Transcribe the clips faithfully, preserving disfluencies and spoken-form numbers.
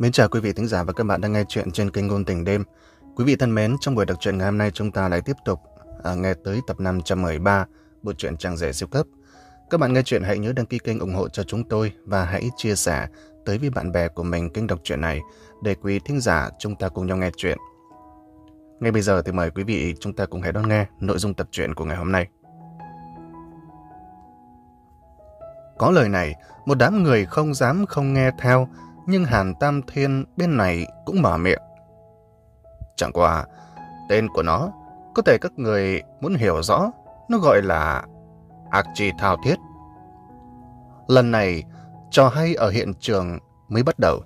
Mến chào quý vị thính giả và các bạn đang nghe chuyện trên kênh Ngôn Tình Đêm. Quý vị thân mến, trong buổi đọc truyện ngày hôm nay chúng ta lại tiếp tục à, nghe tới tập năm trăm mười ba bộ truyện Trang Rể Siêu Cấp. Các bạn nghe chuyện hãy nhớ đăng ký kênh ủng hộ cho chúng tôi và hãy chia sẻ tới với bạn bè của mình kênh đọc truyện này để quý thính giả chúng ta cùng nhau nghe chuyện. Ngay bây giờ thì mời quý vị chúng ta cùng hãy đón nghe nội dung tập truyện của ngày hôm nay. Có lời này, một đám người không dám không nghe theo, nhưng Hàn Tam Thiên bên này cũng mở miệng. Chẳng qua, tên của nó, có thể các người muốn hiểu rõ, nó gọi là Ác Chi Thao Thiết. Lần này, trò hay ở hiện trường mới bắt đầu.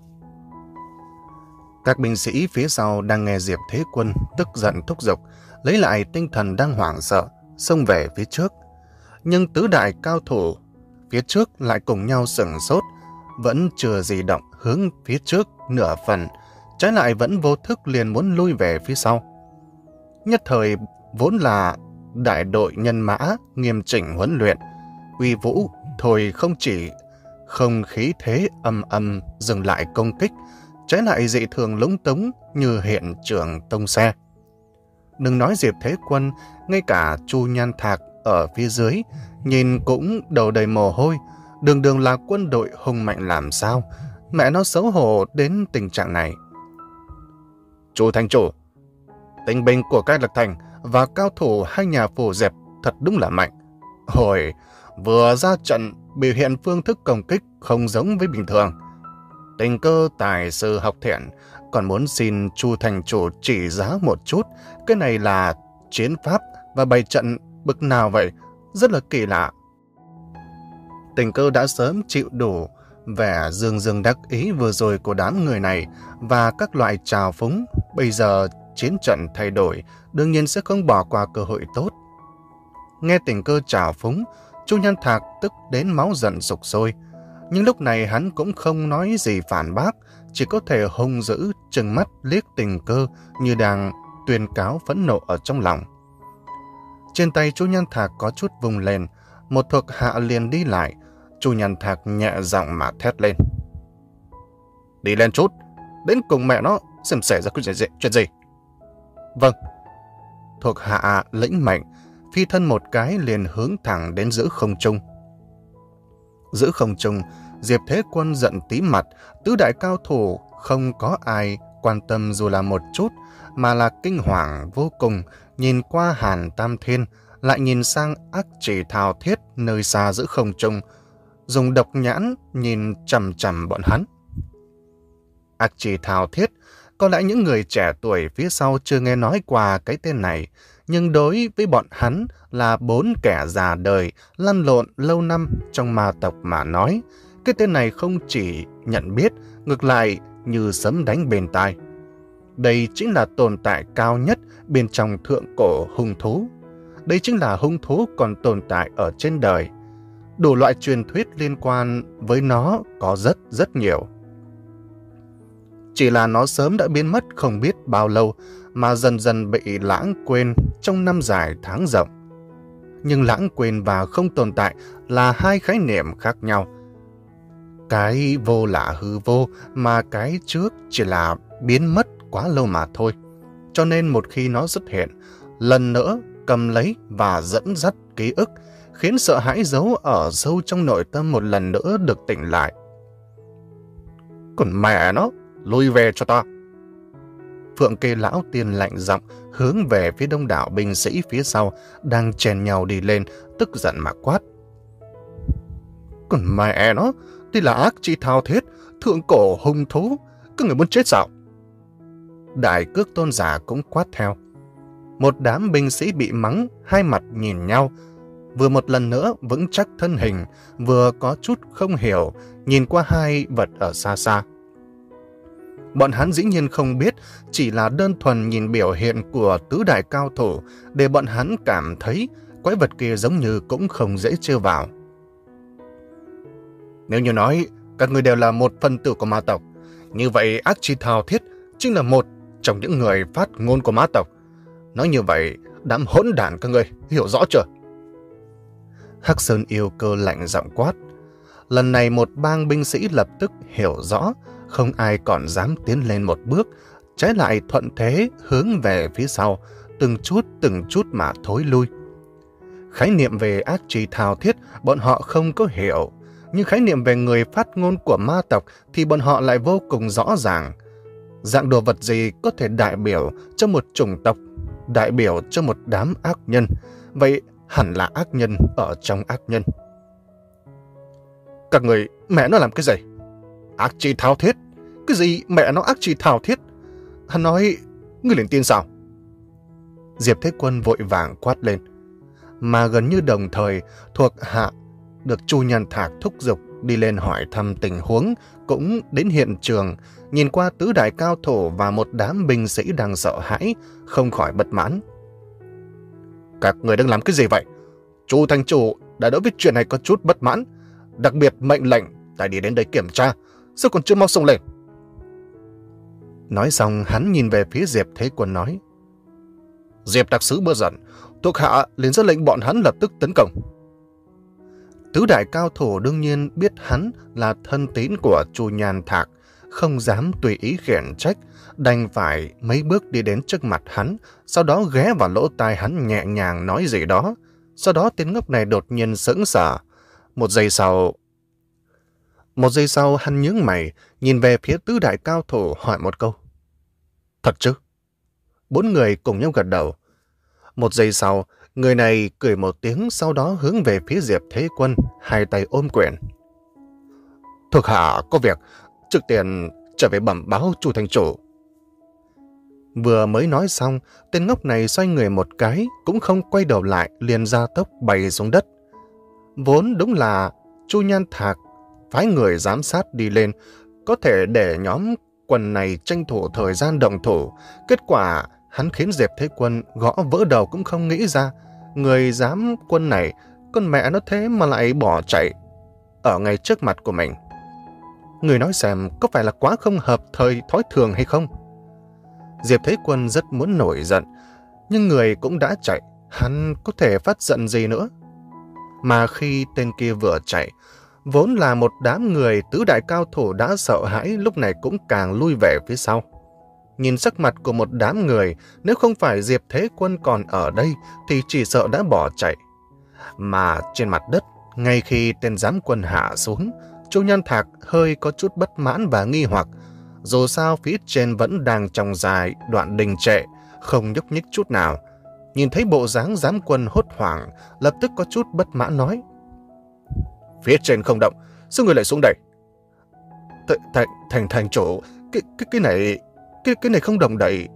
Các binh sĩ phía sau đang nghe Diệp Thế Quân tức giận thúc giục, lấy lại tinh thần đang hoảng sợ, xông về phía trước. Nhưng tứ đại cao thủ phía trước lại cùng nhau sửng sốt, vẫn chưa di động hướng phía trước nửa phần, trái lại vẫn vô thức liền muốn lui về phía sau. Nhất thời vốn là đại đội nhân mã nghiêm chỉnh huấn luyện, uy vũ thôi không chỉ không khí thế âm âm dừng lại công kích, trái lại dị thường lúng túng như hiện trường tông xe. Đừng nói Diệp Thế Quân, ngay cả Chu Nhan Thạc ở phía dưới nhìn cũng đầu đầy mồ hôi, đường đường là quân đội hùng mạnh làm sao, mẹ nó xấu hổ đến tình trạng này. Chu thành chủ, tinh binh của Cai Lạc Thành và cao thủ hai nhà Phù Dẹp thật đúng là mạnh. Hồi vừa ra trận biểu hiện phương thức công kích không giống với bình thường. Tình cơ tài sư học thiện, còn muốn xin Chu thành chủ chỉ giá một chút, cái này là chiến pháp và bày trận bực nào vậy, rất là kỳ lạ. Tình Cơ đã sớm chịu đủ vẻ dương dương đắc ý vừa rồi của đám người này và các loại trào phúng. Bây giờ chiến trận thay đổi, đương nhiên sẽ không bỏ qua cơ hội tốt. Nghe Tình Cơ trào phúng, Chu Nhan Thạc tức đến máu giận sục sôi. Nhưng lúc này hắn cũng không nói gì phản bác, chỉ có thể hung dữ trừng mắt liếc Tình Cơ như đang tuyên cáo phẫn nộ ở trong lòng. Trên tay Chu Nhan Thạc có chút vùng lên, một thuộc hạ liền đi lại. Chu Nhan Thạc nhẹ giọng mà thét lên. Đi lên chút, đến cùng mẹ nó xem xảy ra chuyện gì, chuyện gì. Vâng. Thuộc hạ lĩnh mệnh, phi thân một cái liền hướng thẳng đến giữa không trung. Giữa không trung, Diệp Thế Quân giận tím mặt, tứ đại cao thủ không có ai quan tâm dù là một chút, mà là kinh hoàng vô cùng, nhìn qua Hàn Tam Thiên, lại nhìn sang Ác Chỉ Thao Thiết nơi xa giữa không trung, dùng độc nhãn nhìn chằm chằm bọn hắn. Ác Chỉ Thao Thiết, có lẽ những người trẻ tuổi phía sau chưa nghe nói qua cái tên này, nhưng đối với bọn hắn là bốn kẻ già đời, lăn lộn lâu năm trong ma tộc mà nói, cái tên này không chỉ nhận biết, ngược lại như sấm đánh bên tai. Đây chính là tồn tại cao nhất bên trong thượng cổ hung thú. Đây chính là hung thú còn tồn tại ở trên đời. Đủ loại truyền thuyết liên quan với nó có rất rất nhiều. Chỉ là nó sớm đã biến mất không biết bao lâu, mà dần dần bị lãng quên trong năm dài tháng rộng. Nhưng lãng quên và không tồn tại là hai khái niệm khác nhau. Cái vô là hư vô, mà cái trước chỉ là biến mất quá lâu mà thôi. Cho nên một khi nó xuất hiện, lần nữa cầm lấy và dẫn dắt ký ức, khiến sợ hãi giấu ở sâu trong nội tâm một lần nữa được tỉnh lại. Còn mẹ nó, lui về cho ta. Phượng Kê Lão Tiên lạnh giọng hướng về phía đông đảo binh sĩ phía sau đang chèn nhau đi lên, tức giận mà quát. Còn mẹ nó, thì là Ác Chi Thao Thiết, thượng cổ hung thú, các người muốn chết sao? Đại Cước Tôn giả cũng quát theo. Một đám binh sĩ bị mắng, hai mặt nhìn nhau, vừa một lần nữa vững chắc thân hình, vừa có chút không hiểu, nhìn qua hai vật ở xa xa. Bọn hắn dĩ nhiên không biết, chỉ là đơn thuần nhìn biểu hiện của tứ đại cao thủ, để bọn hắn cảm thấy quái vật kia giống như cũng không dễ trêu vào. Nếu như nói các người đều là một phần tử của ma tộc, như vậy Ác Chi Thao Thiết chính là một trong những người phát ngôn của ma tộc. Nói như vậy, đám hỗn đản các người hiểu rõ chưa? Hắc Sơn Yêu Cơ lạnh giọng quát. Lần này một bang binh sĩ lập tức hiểu rõ, không ai còn dám tiến lên một bước, trái lại thuận thế hướng về phía sau, từng chút từng chút mà thối lui. Khái niệm về ác trì thao thiết bọn họ không có hiểu, nhưng khái niệm về người phát ngôn của ma tộc thì bọn họ lại vô cùng rõ ràng. Dạng đồ vật gì có thể đại biểu cho một chủng tộc, đại biểu cho một đám ác nhân, vậy hẳn là ác nhân ở trong ác nhân. Các người, mẹ nó làm cái gì? Ác trì thao thiết? Cái gì mẹ nó ác trì thao thiết? Hắn nói, ngươi liền tin sao? Diệp Thế Quân vội vàng quát lên. Mà gần như đồng thời, thuộc hạ được Chu Nhan Thạc thúc giục đi lên hỏi thăm tình huống, cũng đến hiện trường, nhìn qua tứ đại cao thủ và một đám binh sĩ đang sợ hãi, không khỏi bất mãn. Các người đang làm cái gì vậy? Chu thành chủ đã đối với chuyện này có chút bất mãn, đặc biệt mệnh lệnh tại đi đến đây kiểm tra, sao còn chưa mau xông lên? Nói xong hắn nhìn về phía Diệp Thế Quân nói. Diệp đặc sứ bơ giận, thuộc hạ liền ra lệnh bọn hắn lập tức tấn công. Tứ đại cao thủ đương nhiên biết hắn là thân tín của Chu Nhan Thạc, không dám tùy ý khiển trách, đành phải mấy bước đi đến trước mặt hắn, sau đó ghé vào lỗ tai hắn nhẹ nhàng nói gì đó. Sau đó tên ngốc này đột nhiên sững sờ. Một giây sau... Một giây sau hắn nhướng mày, nhìn về phía tứ đại cao thủ hỏi một câu. Thật chứ? Bốn người cùng nhau gật đầu. Một giây sau, người này cười một tiếng, sau đó hướng về phía Diệp Thế Quân, hai tay ôm quyền. Thuộc hạ có việc, trước tiên trở về bẩm báo Chu thành chủ. Vừa mới nói xong, tên ngốc này xoay người một cái, cũng không quay đầu lại, liền ra tốc bay xuống đất. Vốn đúng là Chu Nhan Thạc phái người giám sát đi lên, có thể để nhóm quần này tranh thủ thời gian động thủ. Kết quả hắn khiến Diệp Thế Quân gõ vỡ đầu cũng không nghĩ ra, người giám quân này, con mẹ nó thế mà lại bỏ chạy ở ngay trước mặt của mình. Người nói xem có phải là quá không hợp thời thói thường hay không? Diệp Thế Quân rất muốn nổi giận, nhưng người cũng đã chạy, hắn có thể phát giận gì nữa? Mà khi tên kia vừa chạy, vốn là một đám người tứ đại cao thủ đã sợ hãi, lúc này cũng càng lui về phía sau. Nhìn sắc mặt của một đám người, nếu không phải Diệp Thế Quân còn ở đây thì chỉ sợ đã bỏ chạy. Mà trên mặt đất, ngay khi tên giám quân hạ xuống, Chu Nhan Thạc hơi có chút bất mãn và nghi hoặc. Dù sao phía trên vẫn đang trong dài đoạn đình trệ, không nhúc nhích chút nào. Nhìn thấy bộ dáng giám quân hốt hoảng, lập tức có chút bất mãn nói. Phía trên không động, sao người lại xuống đây? Thành thành thành chủ, cái cái cái này, cái cái này không động đậy.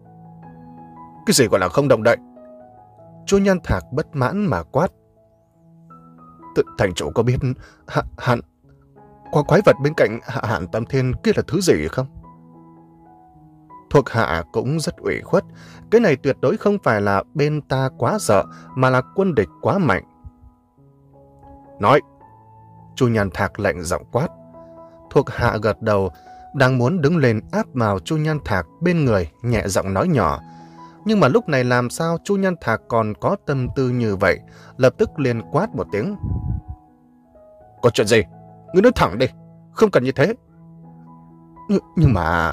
Cái gì gọi là không động đậy? Chu Nhan Thạc bất mãn mà quát. Thành chủ có biết hạn hạn qua quái vật bên cạnh Hạn Tam Thiên kia là thứ gì không? Thuộc hạ cũng rất ủy khuất, cái này tuyệt đối không phải là bên ta quá sợ, mà là quân địch quá mạnh. Nói! Chu Nhan Thạc lệnh giọng quát. Thuộc hạ gật đầu, đang muốn đứng lên áp vào Chu Nhan Thạc bên người, nhẹ giọng nói nhỏ. Nhưng mà lúc này làm sao Chu Nhan Thạc còn có tâm tư như vậy, lập tức liền quát một tiếng. Có chuyện gì? Ngươi nói thẳng đi, không cần như thế. Nh nhưng mà...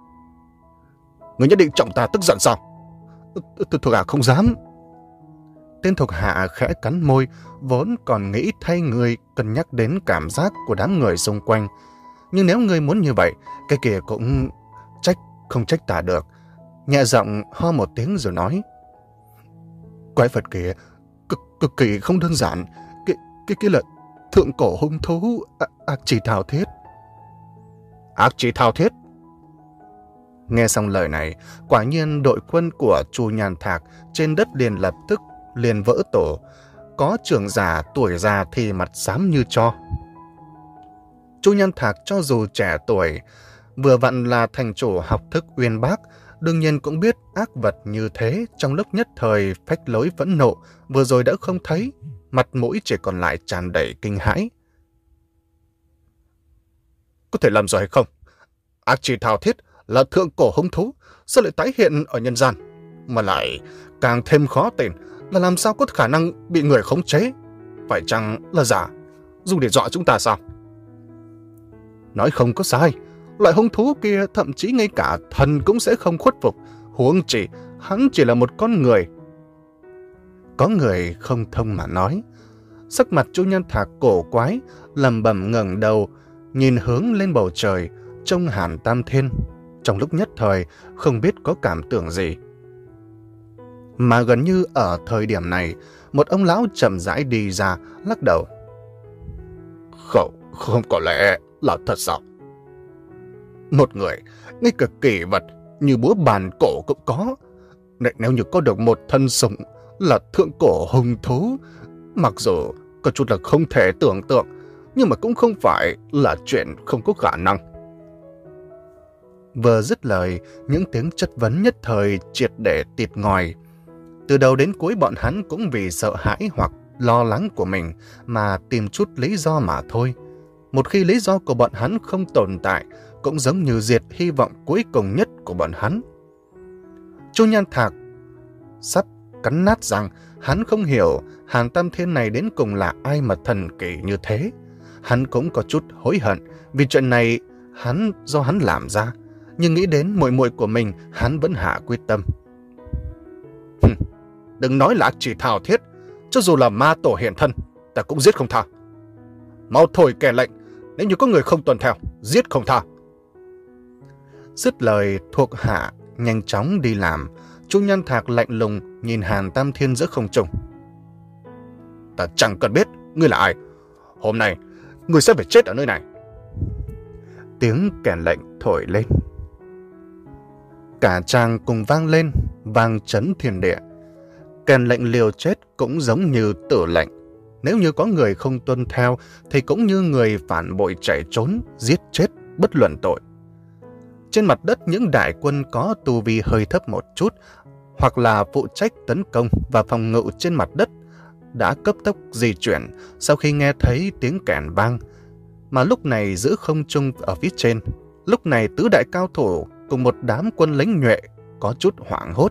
Ngươi nhất định trọng ta tức giận sao? Thuộc hạ không dám. Tên thuộc hạ khẽ cắn môi, vốn còn nghĩ thay người cân nhắc đến cảm giác của đám người xung quanh. Nhưng nếu ngươi muốn như vậy, cái kia cũng trách không trách ta được. Nhẹ giọng ho một tiếng rồi nói. Quái vật kia cực, cực kỳ không đơn giản. Cái, cái kia là thượng cổ hung thú à, ác trì thao thiết. Ác trì thao thiết? Nghe xong lời này, quả nhiên đội quân của Chu Nhan Thạc trên đất liền lập tức liền vỡ tổ. Có trưởng giả tuổi già thì mặt xám như tro. Chu Nhan Thạc cho dù trẻ tuổi, vừa vặn là thành chủ học thức uyên bác, đương nhiên cũng biết ác vật như thế, trong lúc nhất thời phách lối phẫn nộ, vừa rồi đã không thấy, mặt mũi chỉ còn lại tràn đầy kinh hãi. Có thể làm rồi hay không? Ác trì thao thiết là thượng cổ hung thú, sao lại tái hiện ở nhân gian? Mà lại càng thêm khó tin là làm sao có khả năng bị người khống chế? Phải chăng là giả, dùng để dọa chúng ta sao? Nói không có sai, Loại hung thú kia thậm chí ngay cả thần cũng sẽ không khuất phục, huống chỉ hắn chỉ là một con người. Có người không thông mà nói. Sắc mặt Chu Nhân Thạc cổ quái, lẩm bẩm ngẩng đầu, nhìn hướng lên bầu trời, trông Hàn Tam Thiên. Trong lúc nhất thời, không biết có cảm tưởng gì. Mà gần như ở thời điểm này, một ông lão chậm rãi đi ra, lắc đầu. Không, không có lẽ là thật sao? Một người, ngay cả kỷ vật như búa bàn cổ cũng có. Nếu như có được một thân sủng là thượng cổ hung thú, mặc dù có chút là không thể tưởng tượng, nhưng mà cũng không phải là chuyện không có khả năng. Vừa dứt lời, những tiếng chất vấn nhất thời triệt để tịt ngòi. Từ đầu đến cuối bọn hắn cũng vì sợ hãi hoặc lo lắng của mình mà tìm chút lý do mà thôi. Một khi lý do của bọn hắn không tồn tại, cũng giống như diệt hy vọng cuối cùng nhất của bọn hắn. Chu Nhan Thạc sắp cắn nát rằng hắn không hiểu Hàn Tam Thiên này đến cùng là ai mà thần kỳ như thế. Hắn cũng có chút hối hận vì chuyện này hắn do hắn làm ra, nhưng nghĩ đến muội muội của mình, hắn vẫn hạ quyết tâm. Đừng nói là chỉ thảo thiết, cho dù là ma tổ hiện thân, ta cũng giết không tha. Mau thổi kẻ lệnh, nếu như có người không tuân theo, giết không tha. Dứt lời, thuộc hạ nhanh chóng đi làm. Chu Nhân Thạc lạnh lùng nhìn Hàn Tam Thiên giữa không trung. Ta chẳng cần biết ngươi là ai. Hôm nay, ngươi sẽ phải chết ở nơi này. Tiếng kèn lệnh thổi lên. Cả tràng cùng vang lên, vang chấn thiên địa. Kèn lệnh liều chết cũng giống như tử lệnh. Nếu như có người không tuân theo, thì cũng như người phản bội chạy trốn, giết chết, bất luận tội. Trên mặt đất, những đại quân có tu vi hơi thấp một chút, hoặc là phụ trách tấn công và phòng ngự trên mặt đất, đã cấp tốc di chuyển sau khi nghe thấy tiếng kèn vang. Mà lúc này giữa không trung ở phía trên, lúc này tứ đại cao thủ cùng một đám quân lính nhuệ có chút hoảng hốt.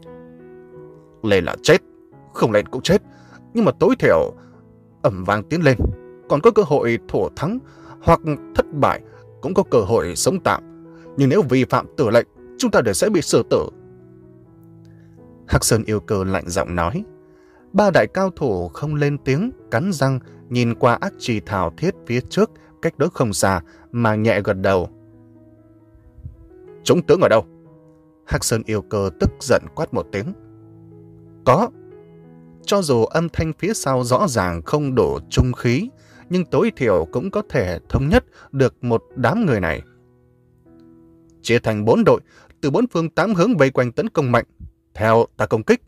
Lên là chết, không lên cũng chết, nhưng mà tối thiểu ầm vang tiến lên, còn có cơ hội thổ thắng, hoặc thất bại cũng có cơ hội sống tạm. Nhưng nếu vi phạm tử lệnh, chúng ta đều sẽ bị xử tử. Hắc Sơn Yêu Cơ lạnh giọng nói. Ba đại cao thủ không lên tiếng, cắn răng, nhìn qua ác trì thảo thiết phía trước, cách đó không xa, mà nhẹ gật đầu. Chúng tướng ở đâu? Hắc Sơn Yêu Cơ tức giận quát một tiếng. Có. Cho dù âm thanh phía sau rõ ràng không đủ trung khí, nhưng tối thiểu cũng có thể thống nhất được một đám người này. Chia thành bốn đội, từ bốn phương tám hướng vây quanh tấn công mạnh. Theo ta công kích.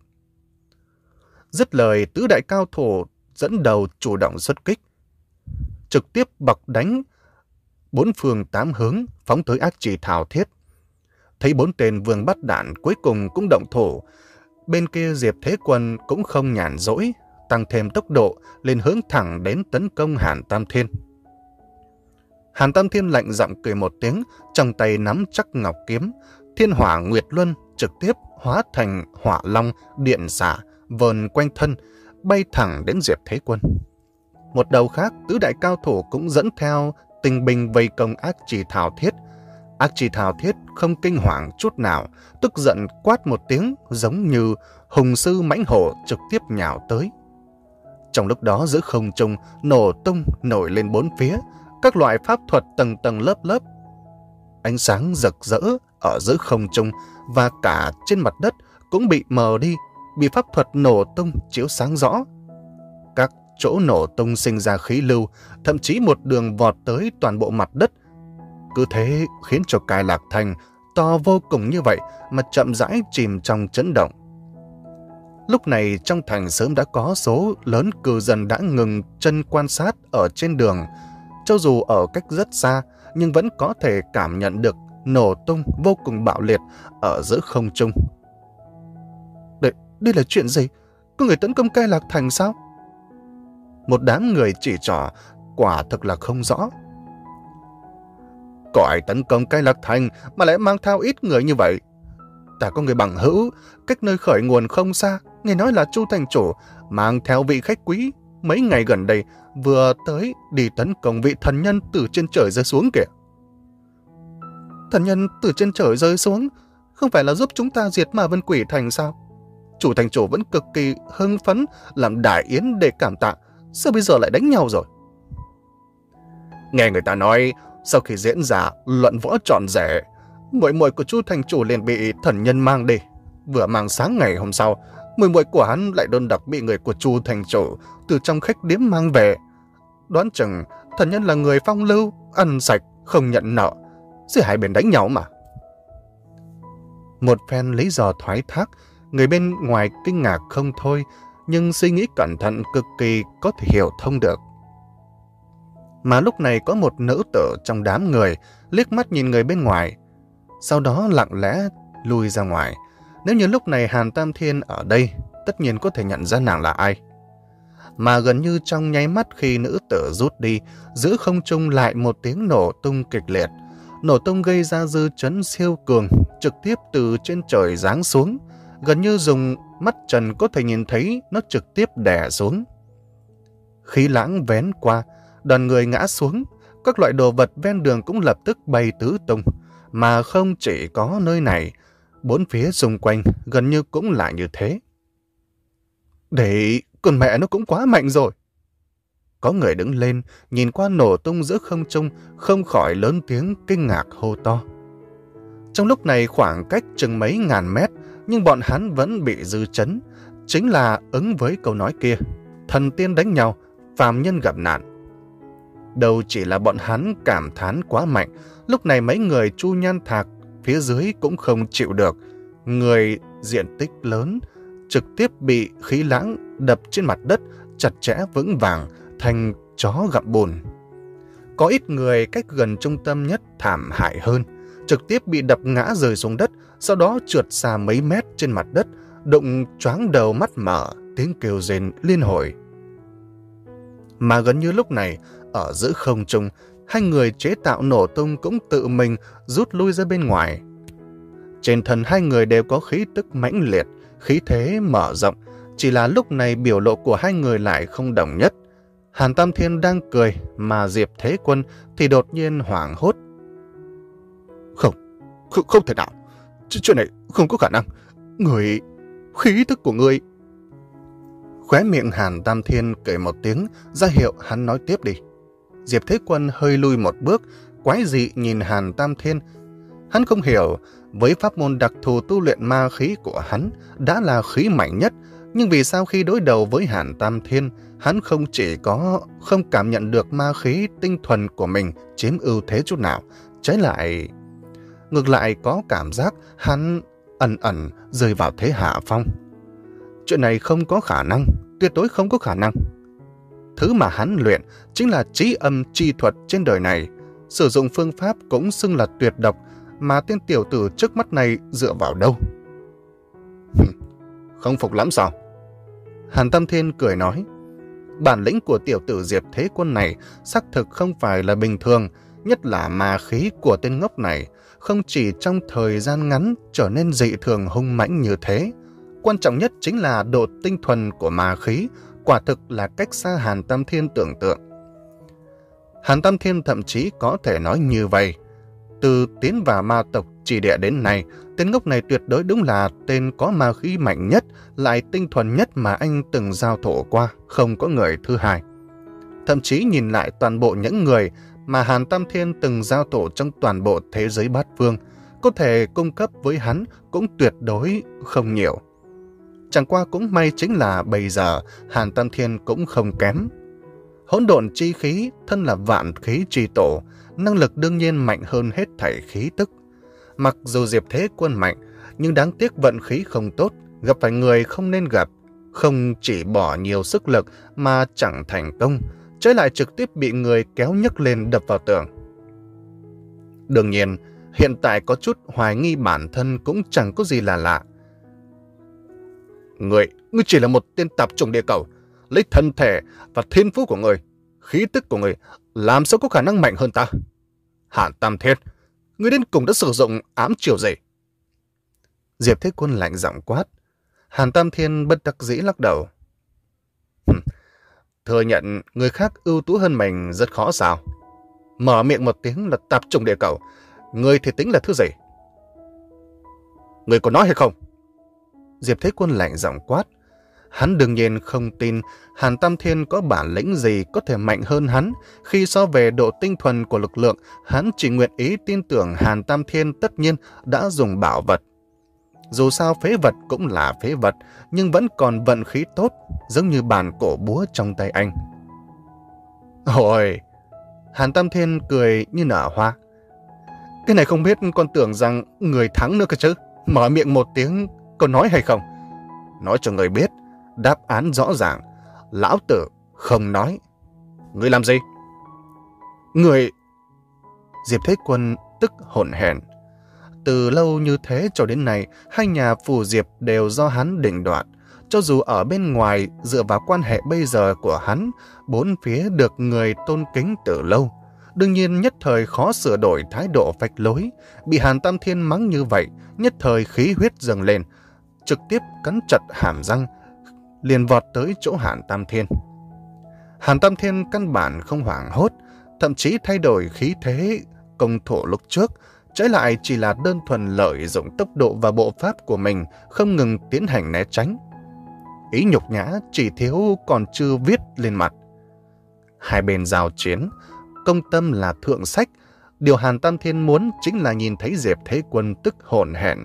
Dứt lời, tứ đại cao thủ dẫn đầu chủ động xuất kích, trực tiếp bọc đánh bốn phương tám hướng, phóng tới ác trì thảo thiết. Thấy bốn tên vương bắt đạn cuối cùng cũng động thủ, bên kia Diệp Thế Quân cũng không nhàn rỗi, tăng thêm tốc độ lên hướng thẳng đến tấn công Hàn Tam Thiên. Hàn Tam Thiên lạnh giọng cười một tiếng, trong tay nắm chắc ngọc kiếm, thiên hỏa nguyệt luân trực tiếp hóa thành hỏa long điện xạ, vờn quanh thân, bay thẳng đến Diệp Thế Quân. Một đầu khác, tứ đại cao thủ cũng dẫn theo tình binh vây công ác trì thảo thiết. Ác trì thảo thiết không kinh hoàng chút nào, tức giận quát một tiếng giống như hùng sư mãnh hổ trực tiếp nhào tới. Trong lúc đó giữa không trung nổ tung nổi lên bốn phía, các loại pháp thuật tầng tầng lớp lớp. Ánh sáng rực rỡ ở giữa không trung và cả trên mặt đất cũng bị mờ đi, bị pháp thuật nổ tung chiếu sáng rõ. Các chỗ nổ tung sinh ra khí lưu, thậm chí một đường vọt tới toàn bộ mặt đất. Cứ thế khiến cho Cai Lạc Thành to vô cùng như vậy mà chậm rãi chìm trong chấn động. Lúc này trong thành sớm đã có số lớn cư dân đã ngừng chân quan sát ở trên đường. Cho dù ở cách rất xa, nhưng vẫn có thể cảm nhận được nổ tung vô cùng bạo liệt ở giữa không trung. Đây, đây là chuyện gì? Có người tấn công Cai Lạc Thành sao? Một đám người chỉ trỏ, quả thực là không rõ. Có ai tấn công Cai Lạc Thành mà lại mang theo ít người như vậy? Ta có người bằng hữu, cách nơi khởi nguồn không xa, nghe nói là Chu thành chủ mang theo vị khách quý mấy ngày gần đây vừa tới đi tấn công vị thần nhân từ trên trời rơi xuống kìa. thần nhân từ trên trời rơi xuống, không phải là giúp chúng ta diệt ma Vân Quỷ Thành sao? Chủ thành chủ vẫn cực kỳ hưng phấn làm đại yến để cảm tạ, sao bây giờ lại đánh nhau rồi? Nghe người ta nói, sau khi diễn giả luận võ trọn rể, muội muội của chu thành chủ liền bị thần nhân mang đi. Vừa mang sáng ngày hôm sau, muội muội của hắn lại đơn đặc bị người của chu thành chủ từ trong khách điếm mang về. Đoán chừng thần nhân là người phong lưu, ăn sạch, không nhận nợ, giữa hai bên đánh nhau mà. Một phen lý do thoái thác, người bên ngoài kinh ngạc không thôi, nhưng suy nghĩ cẩn thận cực kỳ có thể hiểu thông được. Mà lúc này có một nữ tử trong đám người liếc mắt nhìn người bên ngoài, sau đó lặng lẽ lui ra ngoài. Nếu như lúc này Hàn Tam Thiên ở đây, tất nhiên có thể nhận ra nàng là ai. Mà gần như trong nháy mắt khi nữ tử rút đi, giữa không trung lại một tiếng nổ tung kịch liệt. Nổ tung gây ra dư chấn siêu cường, trực tiếp từ trên trời giáng xuống. Gần như dùng mắt trần có thể nhìn thấy nó trực tiếp đè xuống. Khí lãng vén qua, đoàn người ngã xuống, các loại đồ vật ven đường cũng lập tức bay tứ tung. Mà không chỉ có nơi này, bốn phía xung quanh gần như cũng là như thế. Để con mẹ nó cũng quá mạnh rồi. Có người đứng lên, nhìn qua nổ tung giữa không trung, không khỏi lớn tiếng kinh ngạc hô to. Trong lúc này khoảng cách chừng mấy ngàn mét, nhưng bọn hắn vẫn bị dư chấn. Chính là ứng với câu nói kia, thần tiên đánh nhau, phàm nhân gặp nạn. Đâu chỉ là bọn hắn cảm thán quá mạnh, lúc này mấy người Chu Nhan Thạc phía dưới cũng không chịu được. Người diện tích lớn, trực tiếp bị khí lãng đập trên mặt đất, chặt chẽ vững vàng, thành chó gặm bùn. Có ít người cách gần trung tâm nhất thảm hại hơn, trực tiếp bị đập ngã rơi xuống đất, sau đó trượt xa mấy mét trên mặt đất, đụng choáng đầu mắt mở, tiếng kêu rên liên hồi. Mà gần như lúc này, ở giữa không trung, hai người chế tạo nổ tung cũng tự mình rút lui ra bên ngoài. Trên thân hai người đều có khí tức mãnh liệt, khí thế mở rộng, chỉ là lúc này biểu lộ của hai người lại không đồng nhất. Hàn Tam Thiên đang cười, mà Diệp Thế Quân thì đột nhiên hoảng hốt. Không, không, không thể nào. Ch chuyện này không có khả năng. Người, khí tức của người... Khóe miệng Hàn Tam Thiên cười một tiếng, ra hiệu hắn nói tiếp đi. Diệp Thế Quân hơi lui một bước, quái dị nhìn Hàn Tam Thiên. Hắn không hiểu, với pháp môn đặc thù tu luyện ma khí của hắn đã là khí mạnh nhất, nhưng vì sao khi đối đầu với Hàn Tam Thiên, hắn không chỉ có không cảm nhận được ma khí tinh thuần của mình chiếm ưu thế chút nào, trái lại... Ngược lại có cảm giác hắn ẩn ẩn rơi vào thế hạ phong. Chuyện này không có khả năng, tuyệt đối không có khả năng. Thứ mà hắn luyện chính là trí âm chi thuật trên đời này. Sử dụng phương pháp cũng xưng là tuyệt độc, mà tên tiểu tử trước mắt này dựa vào đâu? Không phục lắm sao? Hàn Tam Thiên cười nói. Bản lĩnh của tiểu tử Diệp Thế Quân này xác thực không phải là bình thường, nhất là ma khí của tên ngốc này, không chỉ trong thời gian ngắn trở nên dị thường hung mãnh như thế. Quan trọng nhất chính là độ tinh thuần của ma khí, quả thực là cách xa Hàn Tam Thiên tưởng tượng. Hàn Tam Thiên thậm chí có thể nói như vậy. Từ tiến vào ma tộc chỉ địa đến nay, tên ngốc này tuyệt đối đúng là tên có ma khí mạnh nhất, lại tinh thuần nhất mà anh từng giao thủ qua, không có người thứ hai. Thậm chí nhìn lại toàn bộ những người mà Hàn Tam Thiên từng giao thủ trong toàn bộ thế giới bát phương, có thể cung cấp với hắn cũng tuyệt đối không nhiều. Chẳng qua cũng may chính là bây giờ Hàn Tam Thiên cũng không kém. Hỗn độn chi khí thân là vạn khí chi tổ, năng lực đương nhiên mạnh hơn hết thảy khí tức. Mặc dù Diệp Thế Quân mạnh, nhưng đáng tiếc vận khí không tốt, gặp phải người không nên gặp, không chỉ bỏ nhiều sức lực mà chẳng thành công, trái lại trực tiếp bị người kéo nhấc lên đập vào tường. Đương nhiên, hiện tại có chút hoài nghi bản thân cũng chẳng có gì là lạ. Người, ngươi chỉ là một tên tạp chủng địa cầu, lấy thân thể và thiên phú của người, khí tức của người, làm sao có khả năng mạnh hơn ta? Hàn Tam Thiên, ngươi đến cùng đã sử dụng ám chiêu gì? Diệp Thế Quân lạnh giọng quát. Hàn Tam Thiên bất đắc dĩ lắc đầu. Thừa nhận người khác ưu tú hơn mình rất khó sao? Mở miệng một tiếng là tạp chủng địa cầu, Người thì tính là thứ gì? Người có nói hay không? Diệp Thế Quân lạnh giọng quát. Hắn đương nhiên không tin Hàn Tam Thiên có bản lĩnh gì có thể mạnh hơn hắn. Khi so về độ tinh thuần của lực lượng, hắn chỉ nguyện ý tin tưởng Hàn Tam Thiên tất nhiên đã dùng bảo vật. Dù sao phế vật cũng là phế vật, nhưng vẫn còn vận khí tốt, giống như bàn cổ búa trong tay anh. Ôi! Hàn Tam Thiên cười như nở hoa. Cái này không biết con tưởng rằng người thắng nữa cơ chứ. Mở miệng một tiếng, có nói hay không? Nói cho người biết, đáp án rõ ràng. Lão tử không nói. Người làm gì? Người... Diệp Thế Quân tức hổn hển. Từ lâu như thế cho đến nay, hai nhà Phù Diệp đều do hắn định đoạt. Cho dù ở bên ngoài, dựa vào quan hệ bây giờ của hắn, bốn phía được người tôn kính từ lâu. Đương nhiên nhất thời khó sửa đổi thái độ phách lối. Bị Hàn Tam Thiên mắng như vậy, nhất thời khí huyết dâng lên, trực tiếp cắn chặt hàm răng, liền vọt tới chỗ Hàn Tam Thiên. Hàn Tam Thiên căn bản không hoảng hốt, thậm chí thay đổi khí thế công thủ lúc trước, trái lại chỉ là đơn thuần lợi dụng tốc độ và bộ pháp của mình, không ngừng tiến hành né tránh. Ý nhục nhã chỉ thiếu còn chưa viết lên mặt. Hai bên giao chiến, công tâm là thượng sách. Điều Hàn Tam Thiên muốn chính là nhìn thấy Diệp Thế Quân tức hổn hển.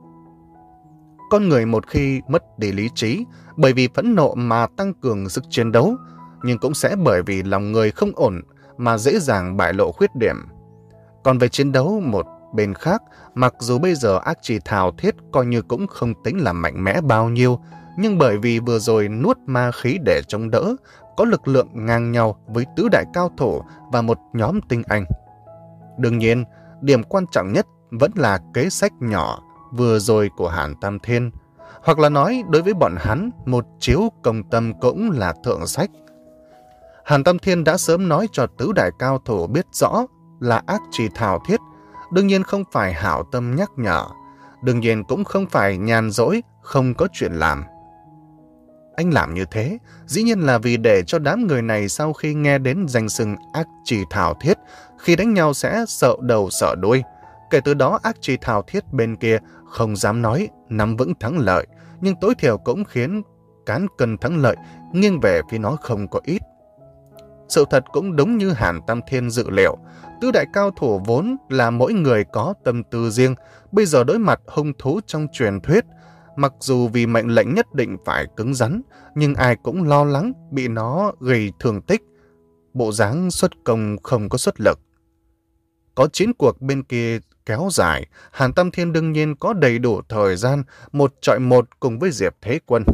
Con người một khi mất đi lý trí, bởi vì phẫn nộ mà tăng cường sức chiến đấu, nhưng cũng sẽ bởi vì lòng người không ổn mà dễ dàng bại lộ khuyết điểm. Còn về chiến đấu một bên khác, mặc dù bây giờ ác trì thảo thiết coi như cũng không tính là mạnh mẽ bao nhiêu, nhưng bởi vì vừa rồi nuốt ma khí để chống đỡ, có lực lượng ngang nhau với tứ đại cao thủ và một nhóm tinh anh. Đương nhiên, điểm quan trọng nhất vẫn là kế sách nhỏ vừa rồi của Hàn Tam Thiên. Hoặc là nói, đối với bọn hắn, một chiếu công tâm cũng là thượng sách. Hàn Tam Thiên đã sớm nói cho tứ đại cao thủ biết rõ là ác trì thảo thiết, đương nhiên không phải hảo tâm nhắc nhở, đương nhiên cũng không phải nhàn rỗi, không có chuyện làm. Anh làm như thế, dĩ nhiên là vì để cho đám người này sau khi nghe đến danh xưng ác trì thảo thiết, khi đánh nhau sẽ sợ đầu sợ đuôi. Kể từ đó ác trì thảo thiết bên kia không dám nói nắm vững thắng lợi, nhưng tối thiểu cũng khiến cán cân thắng lợi nghiêng về phía nó không có ít. Sự thật cũng đúng như Hàn Tam Thiên dự liệu, tứ đại cao thủ vốn là mỗi người có tâm tư riêng, bây giờ đối mặt hung thú trong truyền thuyết, mặc dù vì mệnh lệnh nhất định phải cứng rắn, nhưng ai cũng lo lắng bị nó gây thương tích, bộ dáng xuất công không có xuất lực. Có chiến cuộc bên kia kéo dài, Hàn Tam Thiên đương nhiên có đầy đủ thời gian một chọi một cùng với Diệp Thế Quân.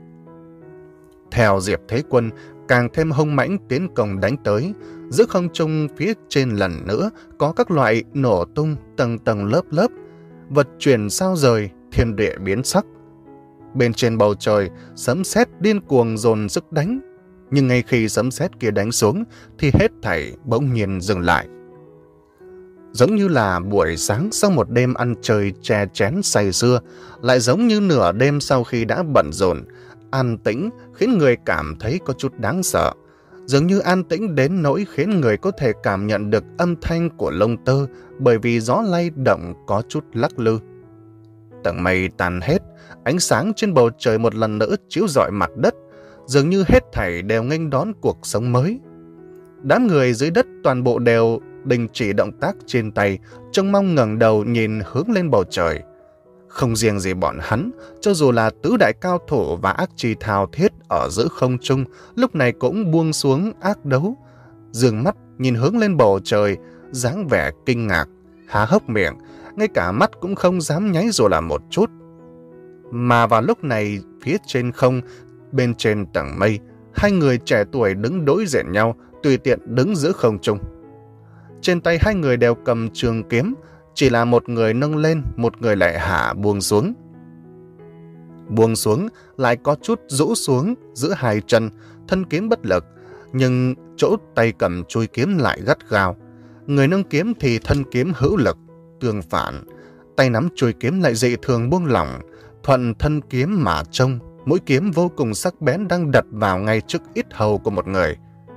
Theo Diệp Thế Quân càng thêm hung mãnh tiến công đánh tới, giữa không trung phía trên lần nữa có các loại nổ tung tầng tầng lớp lớp, vật chuyển sao rời, thiên địa biến sắc. Bên trên bầu trời, sấm sét điên cuồng dồn sức đánh, nhưng ngay khi sấm sét kia đánh xuống thì hết thảy bỗng nhiên dừng lại. Giống như là buổi sáng sau một đêm ăn chơi chè chén say sưa, lại giống như nửa đêm sau khi đã bận rộn, an tĩnh khiến người cảm thấy có chút đáng sợ. Dường như an tĩnh đến nỗi khiến người có thể cảm nhận được âm thanh của lông tơ bởi vì gió lay động có chút lắc lư. Tầng mây tan hết, ánh sáng trên bầu trời một lần nữa chiếu rọi mặt đất, dường như hết thảy đều nghênh đón cuộc sống mới. Đám người dưới đất toàn bộ đều đình chỉ động tác trên tay, trông mong ngẩng đầu nhìn hướng lên bầu trời. Không riêng gì bọn hắn, cho dù là tứ đại cao thủ và ác trì thao thiết ở giữa không trung, lúc này cũng buông xuống ác đấu, dường mắt nhìn hướng lên bầu trời, dáng vẻ kinh ngạc, há hốc miệng, ngay cả mắt cũng không dám nháy dù là một chút. Mà vào lúc này, phía trên không, bên trên tầng mây, hai người trẻ tuổi đứng đối diện nhau, tùy tiện đứng giữa không trung. Trên tay hai người đều cầm trường kiếm, chỉ là một người nâng lên, một người lại hạ buông xuống. Buông xuống lại có chút rũ xuống giữa hai chân, thân kiếm bất lực, nhưng chỗ tay cầm chuôi kiếm lại gắt gao. Người nâng kiếm thì thân kiếm hữu lực, tương phản, tay nắm chuôi kiếm lại dị thường buông lỏng, thuận thân kiếm mà trông, mũi kiếm vô cùng sắc bén đang đặt vào ngay trước yết hầu của một người.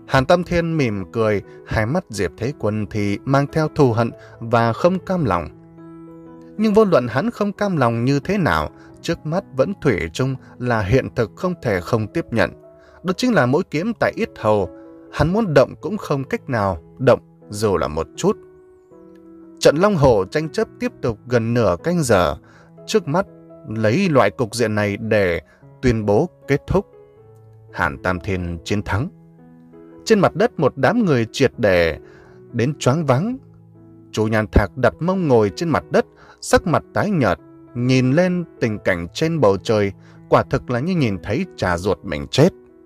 Hàn Tam Thiên mỉm cười, hai mắt Diệp Thế Quân thì mang theo thù hận và không cam lòng. Nhưng vô luận hắn không cam lòng như thế nào, trước mắt vẫn thủy chung là hiện thực không thể không tiếp nhận. Đó chính là mũi kiếm tại yết hầu, hắn muốn động cũng không cách nào động dù là một chút. Trận Long Hổ tranh chấp tiếp tục gần nửa canh giờ, trước mắt lấy loại cục diện này để tuyên bố kết thúc. Hàn Tam Thiên chiến thắng. Trên mặt đất một đám người triệt để đến choáng váng. Chu Nhan Thạc đặt mông ngồi trên mặt đất, sắc mặt tái nhợt, nhìn lên tình cảnh trên bầu trời, quả thực là như nhìn thấy cha ruột mình chết.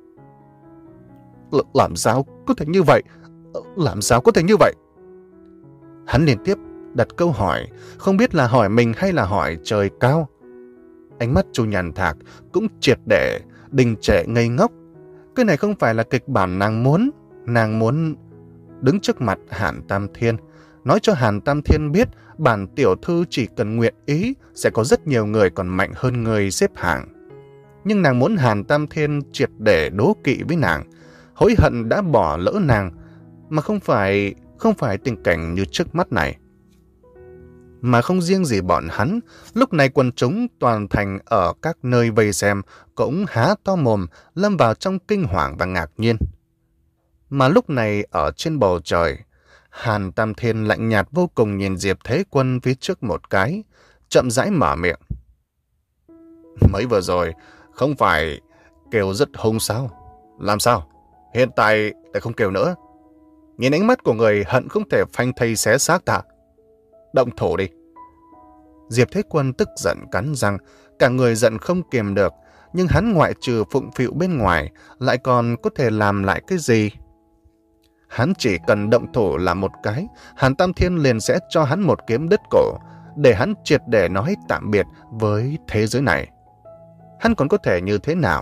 L làm sao có thể như vậy? Làm sao có thể như vậy? Hắn liên tiếp đặt câu hỏi, không biết là hỏi mình hay là hỏi trời cao. Ánh mắt Chu Nhan Thạc cũng triệt để đình trệ ngây ngốc. Cái này không phải là kịch bản nàng muốn. Nàng muốn đứng trước mặt Hàn Tam Thiên, nói cho Hàn Tam Thiên biết bản tiểu thư chỉ cần nguyện ý sẽ có rất nhiều người còn mạnh hơn người xếp hạng. Nhưng nàng muốn Hàn Tam Thiên triệt để đố kỵ với nàng, hối hận đã bỏ lỡ nàng, mà không phải không phải tình cảnh như trước mắt này. Mà không riêng gì bọn hắn, lúc này quần chúng toàn thành ở các nơi vây xem cũng há to mồm, lâm vào trong kinh hoàng và ngạc nhiên. Mà lúc này ở trên bầu trời, Hàn Tam Thiên lạnh nhạt vô cùng nhìn Diệp Thế Quân phía trước một cái, chậm rãi mở miệng. Mới vừa rồi, không phải kêu rất hung sao? Làm sao? Hiện tại lại không kêu nữa. Nhìn ánh mắt của người hận không thể phanh thây xé xác ta. Động thổ đi. Diệp Thế Quân tức giận cắn răng, cả người giận không kiềm được, nhưng hắn ngoại trừ phụng phịu bên ngoài, lại còn có thể làm lại cái gì? Hắn chỉ cần động thủ làm một cái, Hàn Tam Thiên liền sẽ cho hắn một kiếm đứt cổ, để hắn triệt để nói tạm biệt với thế giới này. Hắn còn có thể như thế nào?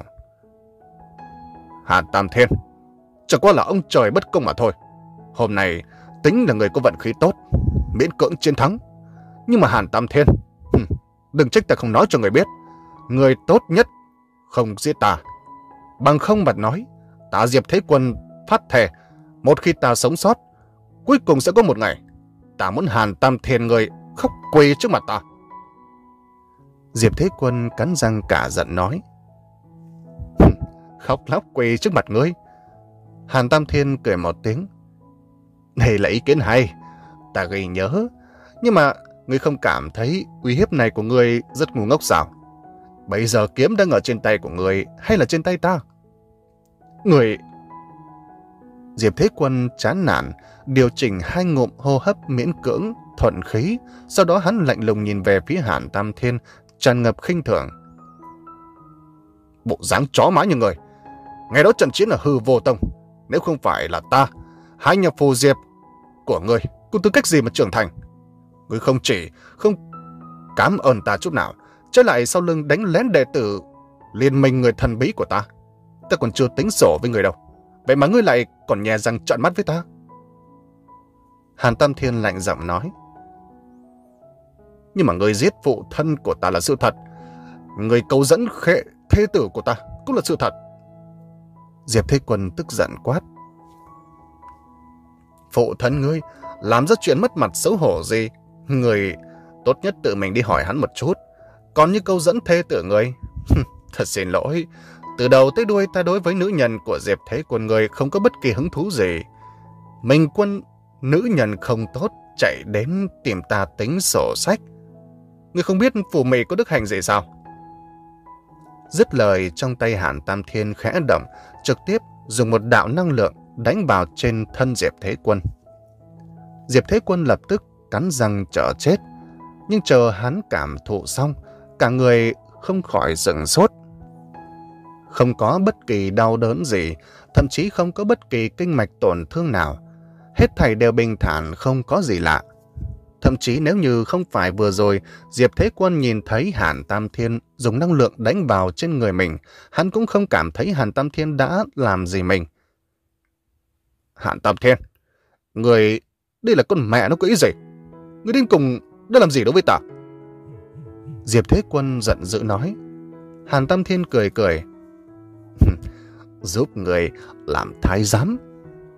Hàn Tam Thiên, chẳng qua là ông trời bất công mà thôi. Hôm nay tính là người có vận khí tốt, miễn cưỡng chiến thắng. Nhưng mà Hàn Tam Thiên, đừng trách ta không nói cho người biết, người tốt nhất không giết ta. Bằng không mà nói, ta Diệp Thế Quân phát thề, một khi ta sống sót, cuối cùng sẽ có một ngày, ta muốn Hàn Tam Thiên người khóc quỳ trước mặt ta. Diệp Thế Quân cắn răng cả giận nói. Khóc lóc quỳ trước mặt ngươi? Hàn Tam Thiên cười một tiếng. Đây là ý kiến hay, ta ghi nhớ. Nhưng mà ngươi không cảm thấy uy hiếp này của ngươi rất ngu ngốc sao? Bây giờ kiếm đang ở trên tay của ngươi hay là trên tay ta? Ngươi... Diệp Thế Quân chán nản, điều chỉnh hai ngụm hô hấp miễn cưỡng, thuận khí. Sau đó hắn lạnh lùng nhìn về phía Hàn Tam Thiên, tràn ngập khinh thường. Bộ dáng chó má như người. Ngày đó trận chiến ở Hư Vô Tông, nếu không phải là ta, hai nhà phù Diệp của ngươi có tư cách gì mà trưởng thành? Ngươi không chỉ không cảm ơn ta chút nào, trái lại sau lưng đánh lén đệ tử liên minh người thần bí của ta. Ta còn chưa tính sổ với người đâu, vậy mà ngươi lại còn nhè răng trợn mắt với ta. Hàn Tam Thiên lạnh giọng nói. Nhưng mà ngươi giết phụ thân của ta là sự thật, người cầu dẫn khệ thế tử của ta cũng là sự thật. Diệp Thế Quân tức giận quát. Phụ thân ngươi làm ra chuyện mất mặt xấu hổ gì? Người tốt nhất tự mình đi hỏi hắn một chút. Còn như câu dẫn thê tử ngươi, thật xin lỗi, từ đầu tới đuôi ta đối với nữ nhân của Diệp Thế Quân ngươi không có bất kỳ hứng thú gì. Mình quân nữ nhân không tốt chạy đến tìm ta tính sổ sách. Ngươi không biết phù mị có đức hành gì sao? Dứt lời, trong tay Hàn Tam Thiên khẽ động, trực tiếp dùng một đạo năng lượng đánh vào trên thân Diệp Thế Quân. Diệp Thế Quân lập tức cắn răng chờ chết, nhưng chờ hắn cảm thụ xong, cả người không khỏi sửng sốt. Không có bất kỳ đau đớn gì, thậm chí không có bất kỳ kinh mạch tổn thương nào. Hết thảy đều bình thản, không có gì lạ. Thậm chí nếu như không phải vừa rồi Diệp Thế Quân nhìn thấy Hàn Tam Thiên dùng năng lượng đánh vào trên người mình, hắn cũng không cảm thấy Hàn Tam Thiên đã làm gì mình. Hàn Tam Thiên, người đây là con mẹ nó có ý gì? Người đến cùng đã làm gì đối với ta? Diệp Thế Quân giận dữ nói. Hàn Tam Thiên cười cười. Giúp người làm thái giám,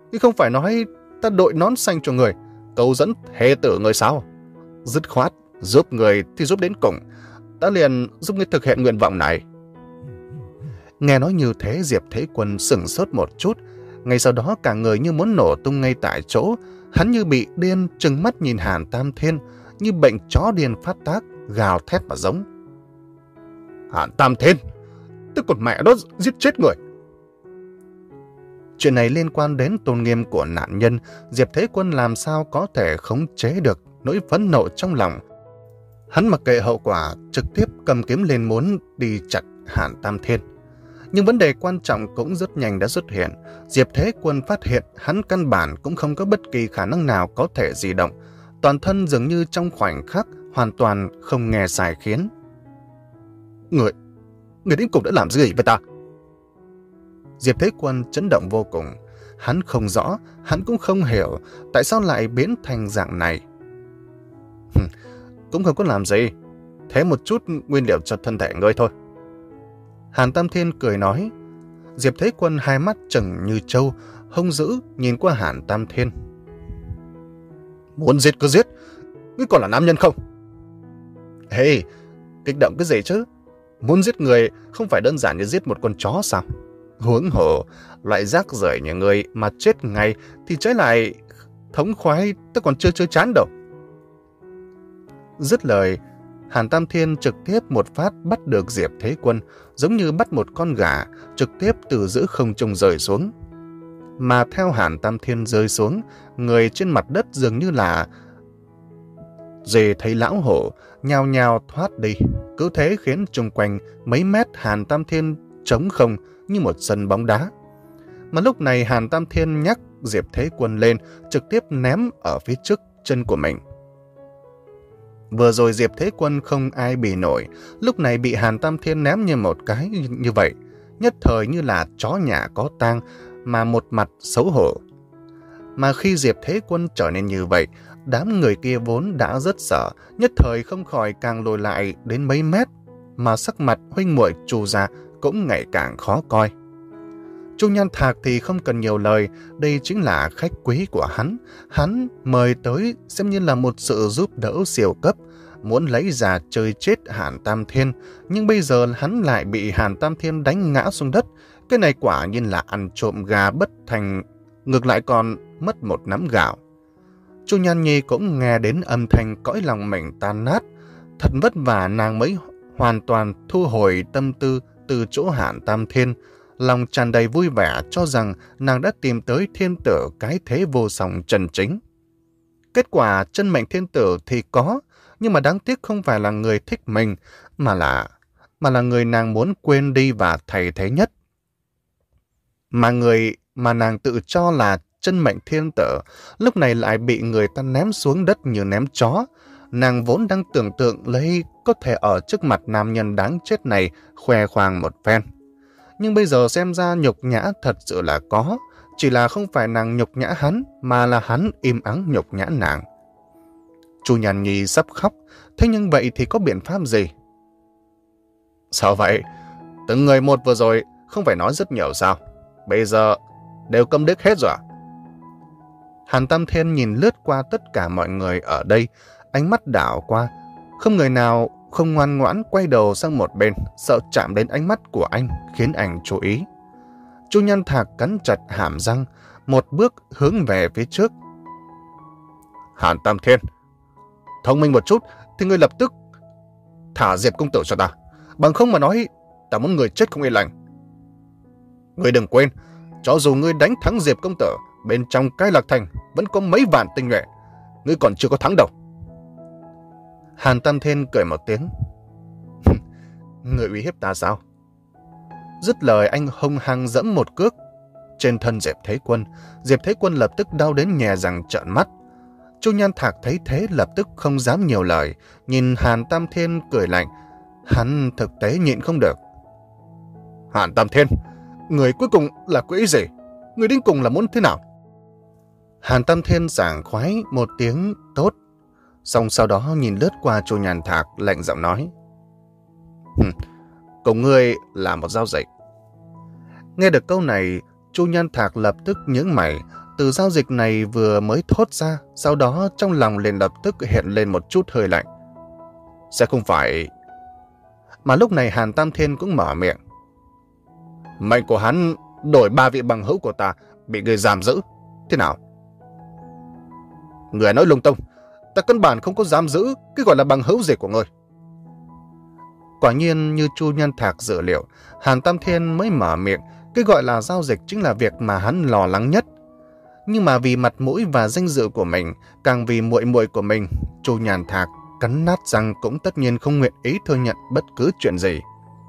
Ngươi không phải nói ta đội nón xanh cho người, cầu dẫn thê tử người sao? Dứt khoát, giúp người thì giúp đến cùng. Ta liền giúp ngươi thực hiện nguyện vọng này. Nghe nói như thế, Diệp Thế Quân sửng sốt một chút. Ngay sau đó cả người như muốn nổ tung ngay tại chỗ. Hắn như bị điên, trừng mắt nhìn Hàn Tam Thiên, như bệnh chó điên phát tác, gào thét mà giống. Hàn Tam Thiên, tức còn mẹ đó giết chết người. Chuyện này liên quan đến tôn nghiêm của nạn nhân, Diệp Thế Quân làm sao có thể khống chế được nỗi phẫn nộ trong lòng. Hắn mặc kệ hậu quả, trực tiếp cầm kiếm lên muốn đi chặt Hàn Tam Thiên. Nhưng vấn đề quan trọng cũng rất nhanh đã xuất hiện. Diệp Thế Quân phát hiện hắn căn bản cũng không có bất kỳ khả năng nào có thể di động. Toàn thân dường như trong khoảnh khắc hoàn toàn không nghe sai khiến. Người, người đến cùng đã làm gì với ta? Diệp Thế Quân chấn động vô cùng. Hắn không rõ, hắn cũng không hiểu tại sao lại biến thành dạng này. Cũng không có làm gì, thế một chút nguyên liệu cho thân thể ngươi thôi. Hàn Tam Thiên cười nói. Diệp Thế Quân hai mắt trừng như trâu, hung dữ nhìn qua Hàn Tam Thiên. Muốn giết cứ giết, ngươi còn là nam nhân không? Hey, kích động cái gì chứ? Muốn giết người không phải đơn giản như giết một con chó sao? Huống hồ, loại rác rưởi như người mà chết ngay thì trái lại thống khoái, ta còn chưa chưa chán đâu. Dứt lời, Hàn Tam Thiên trực tiếp một phát bắt được Diệp Thế Quân, giống như bắt một con gà, trực tiếp từ giữa không trung rơi xuống. Mà theo Hàn Tam Thiên rơi xuống, người trên mặt đất dường như là dê thấy lão hổ, nhào nhào thoát đi. Cứ thế khiến chung quanh mấy mét Hàn Tam Thiên trống không như một sân bóng đá. Mà lúc này Hàn Tam Thiên nhắc Diệp Thế Quân lên, trực tiếp ném ở phía trước chân của mình. Vừa rồi Diệp Thế Quân không ai bì nổi, lúc này bị Hàn Tam Thiên ném như một cái như vậy, nhất thời như là chó nhà có tang, mà một mặt xấu hổ. Mà khi Diệp Thế Quân trở nên như vậy, đám người kia vốn đã rất sợ, nhất thời không khỏi càng lùi lại đến mấy mét, mà sắc mặt huynh muội Chu gia cũng ngày càng khó coi. Chu Nhan Thạc thì không cần nhiều lời, đây chính là khách quý của hắn. Hắn mời tới xem như là một sự giúp đỡ siêu cấp, muốn lấy ra chơi chết Hàn Tam Thiên, nhưng bây giờ hắn lại bị Hàn Tam Thiên đánh ngã xuống đất. Cái này quả nhiên là ăn trộm gà bất thành, ngược lại còn mất một nắm gạo. Chu Nhan Nhi cũng nghe đến âm thanh cõi lòng mình tan nát. Thật vất vả nàng mới hoàn toàn thu hồi tâm tư từ chỗ Hàn Tam Thiên, lòng tràn đầy vui vẻ cho rằng nàng đã tìm tới thiên tử cái thế vô song chân chính. Kết quả chân mệnh thiên tử thì có, nhưng mà đáng tiếc không phải là người thích mình, mà là mà là người nàng muốn quên đi và thay thế nhất. Mà người mà nàng tự cho là chân mệnh thiên tử, lúc này lại bị người ta ném xuống đất như ném chó. Nàng vốn đang tưởng tượng lấy có thể ở trước mặt nam nhân đáng chết này khoe khoang một phen. Nhưng bây giờ xem ra nhục nhã thật sự là có, chỉ là không phải nàng nhục nhã hắn, mà là hắn im ắng nhục nhã nàng. Chu Nhan Nhi sắp khóc, thế nhưng vậy thì có biện pháp gì? Sao vậy? Từng người một vừa rồi không phải nói rất nhiều sao? Bây giờ đều câm điếc hết rồi à? Hàn Tam Thiên nhìn lướt qua tất cả mọi người ở đây, ánh mắt đảo qua, không người nào không ngoan ngoãn quay đầu sang một bên, sợ chạm đến ánh mắt của anh, khiến anh chú ý. Chu Nhan Thạc cắn chặt hàm răng, một bước hướng về phía trước. Hàn Tam Thiên, thông minh một chút thì ngươi lập tức thả Diệp công tử cho ta, bằng không mà nói ta muốn người chết không yên lành. Ngươi đừng quên, cho dù ngươi đánh thắng Diệp công tử, bên trong Cái Lạc Thành vẫn có mấy vạn tinh nhuệ, ngươi còn chưa có thắng đâu. Hàn Tam Thiên cười một tiếng. Người uy hiếp ta sao? Dứt lời anh hung hăng dẫm một cước trên thân Diệp Thế Quân. Diệp Thế Quân lập tức đau đến nhè răng trợn mắt. Chu Nhan Thạc thấy thế lập tức không dám nhiều lời, nhìn Hàn Tam Thiên cười lạnh. Hắn thực tế nhịn không được. Hàn Tam Thiên, người cuối cùng là có ý gì? Người đến cùng là muốn thế nào? Hàn Tam Thiên sảng khoái một tiếng tốt, xong sau đó nhìn lướt qua Chu Nhan Thạc lạnh giọng nói. Cùng ngươi là một giao dịch. Nghe được câu này, Chu Nhan Thạc lập tức nhướng mày, từ giao dịch này vừa mới thốt ra, sau đó trong lòng liền lập tức hiện lên một chút hơi lạnh. Sẽ không phải... Mà lúc này Hàn Tam Thiên cũng mở miệng. Mệnh của hắn đổi ba vị bằng hữu của ta bị người giam giữ. Thế nào? Người nói lung tung. Ta căn bản không có giam giữ cái gọi là bằng hữu gì của ngươi. Quả nhiên như Chu Nhân Thạc dự liệu, Hàn Tam Thiên mới mở miệng. Cái gọi là giao dịch chính là việc mà hắn lo lắng nhất. Nhưng mà vì mặt mũi và danh dự của mình, càng vì muội muội của mình, Chu Nhàn Thạc cắn nát răng cũng tất nhiên không nguyện ý thừa nhận bất cứ chuyện gì.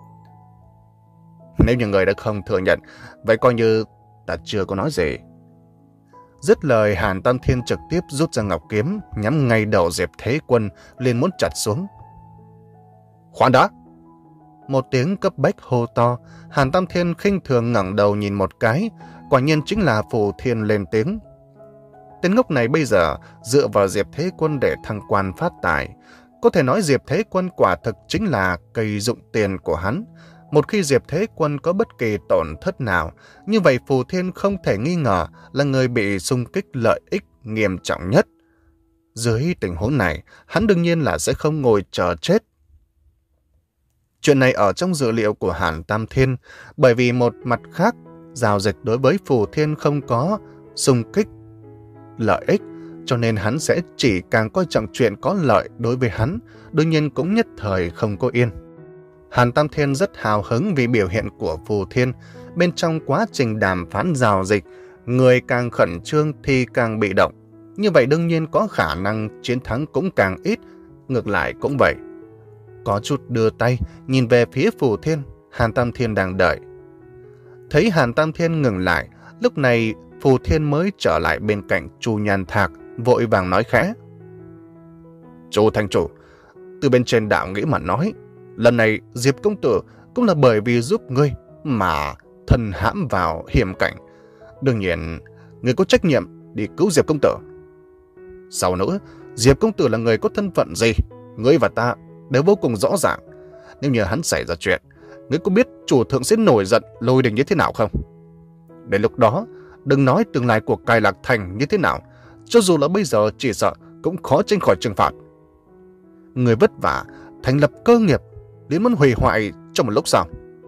Nếu như người đã không thừa nhận, vậy coi như ta chưa có nói gì. Dứt lời, Hàn Tam Thiên trực tiếp rút ra ngọc kiếm, nhắm ngay đầu Diệp Thế Quân, liền muốn chặt xuống. Khoan đã! Một tiếng cấp bách hô to, Hàn Tam Thiên khinh thường ngẩng đầu nhìn một cái, quả nhiên chính là Phù Thiên lên tiếng. Tên ngốc này bây giờ dựa vào Diệp Thế Quân để thăng quan phát tài. Có thể nói Diệp Thế Quân quả thực chính là cây dụng tiền của hắn. Một khi Diệp Thế Quân có bất kỳ tổn thất nào, như vậy Phù Thiên không thể nghi ngờ là người bị xung kích lợi ích nghiêm trọng nhất. Dưới tình huống này, hắn đương nhiên là sẽ không ngồi chờ chết. Chuyện này ở trong dự liệu của Hàn Tam Thiên, bởi vì một mặt khác, giao dịch đối với Phù Thiên không có xung kích lợi ích, cho nên hắn sẽ chỉ càng coi trọng chuyện có lợi đối với hắn, đương nhiên cũng nhất thời không có yên. Hàn Tam Thiên rất hào hứng vì biểu hiện của Phù Thiên. Bên trong quá trình đàm phán giao dịch, người càng khẩn trương thì càng bị động. Như vậy đương nhiên có khả năng chiến thắng cũng càng ít, ngược lại cũng vậy. Có chút đưa tay, nhìn về phía Phù Thiên, Hàn Tam Thiên đang đợi. Thấy Hàn Tam Thiên ngừng lại, lúc này Phù Thiên mới trở lại bên cạnh Chu Nhan Thạc, vội vàng nói khẽ. Chu Thành Chủ, từ bên trên đạo nghĩ mà nói, lần này Diệp Công Tử cũng là bởi vì giúp ngươi mà thân hãm vào hiểm cảnh. Đương nhiên, ngươi có trách nhiệm đi cứu Diệp Công Tử. Sau nữa, Diệp Công Tử là người có thân phận gì, ngươi và ta đều vô cùng rõ ràng. Nếu như hắn xảy ra chuyện, ngươi có biết chủ thượng sẽ nổi giận lôi đình như thế nào không? Đến lúc đó, đừng nói tương lai của Cai Lạc Thành như thế nào, cho dù là bây giờ chỉ sợ cũng khó tránh khỏi trừng phạt. Người vất vả, thành lập cơ nghiệp, đến muốn hủy hoại trong một lúc sau.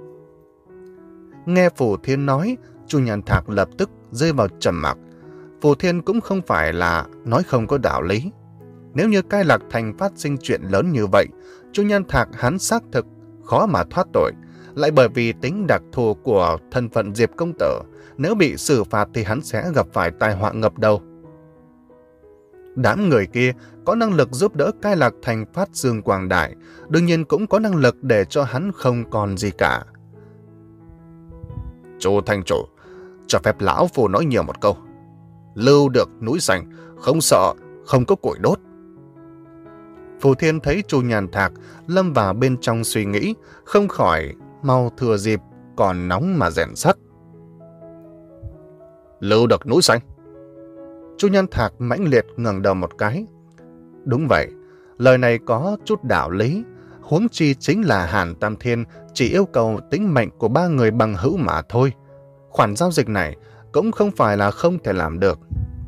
Nghe Phù Thiên nói, Chu Nhan Thạc lập tức rơi vào trầm mặc. Phù Thiên cũng không phải là nói không có đạo lý. Nếu như Cai Lạc Thành phát sinh chuyện lớn như vậy, Chu Nhan Thạc hắn xác thực khó mà thoát tội, lại bởi vì tính đặc thù của thân phận Diệp Công Tử, nếu bị xử phạt thì hắn sẽ gặp phải tai họa ngập đầu. Đám người kia có năng lực giúp đỡ Cai Lạc Thành phát dương quang đại, đương nhiên cũng có năng lực để cho hắn không còn gì cả. Chu Thành Chủ, cho phép lão phu nói nhiều một câu. Lưu được núi xanh, không sợ, không có củi đốt. Phù Thiên thấy Chu Nhàn Thạc lâm vào bên trong suy nghĩ, không khỏi mau thừa dịp còn nóng mà rèn sắt. Lưu được núi xanh. Chu Nhàn Thạc mãnh liệt ngẩng đầu một cái. Đúng vậy, lời này có chút đạo lý. Huống chi chính là Hàn Tam Thiên chỉ yêu cầu tính mệnh của ba người bằng hữu mà thôi. Khoản giao dịch này cũng không phải là không thể làm được.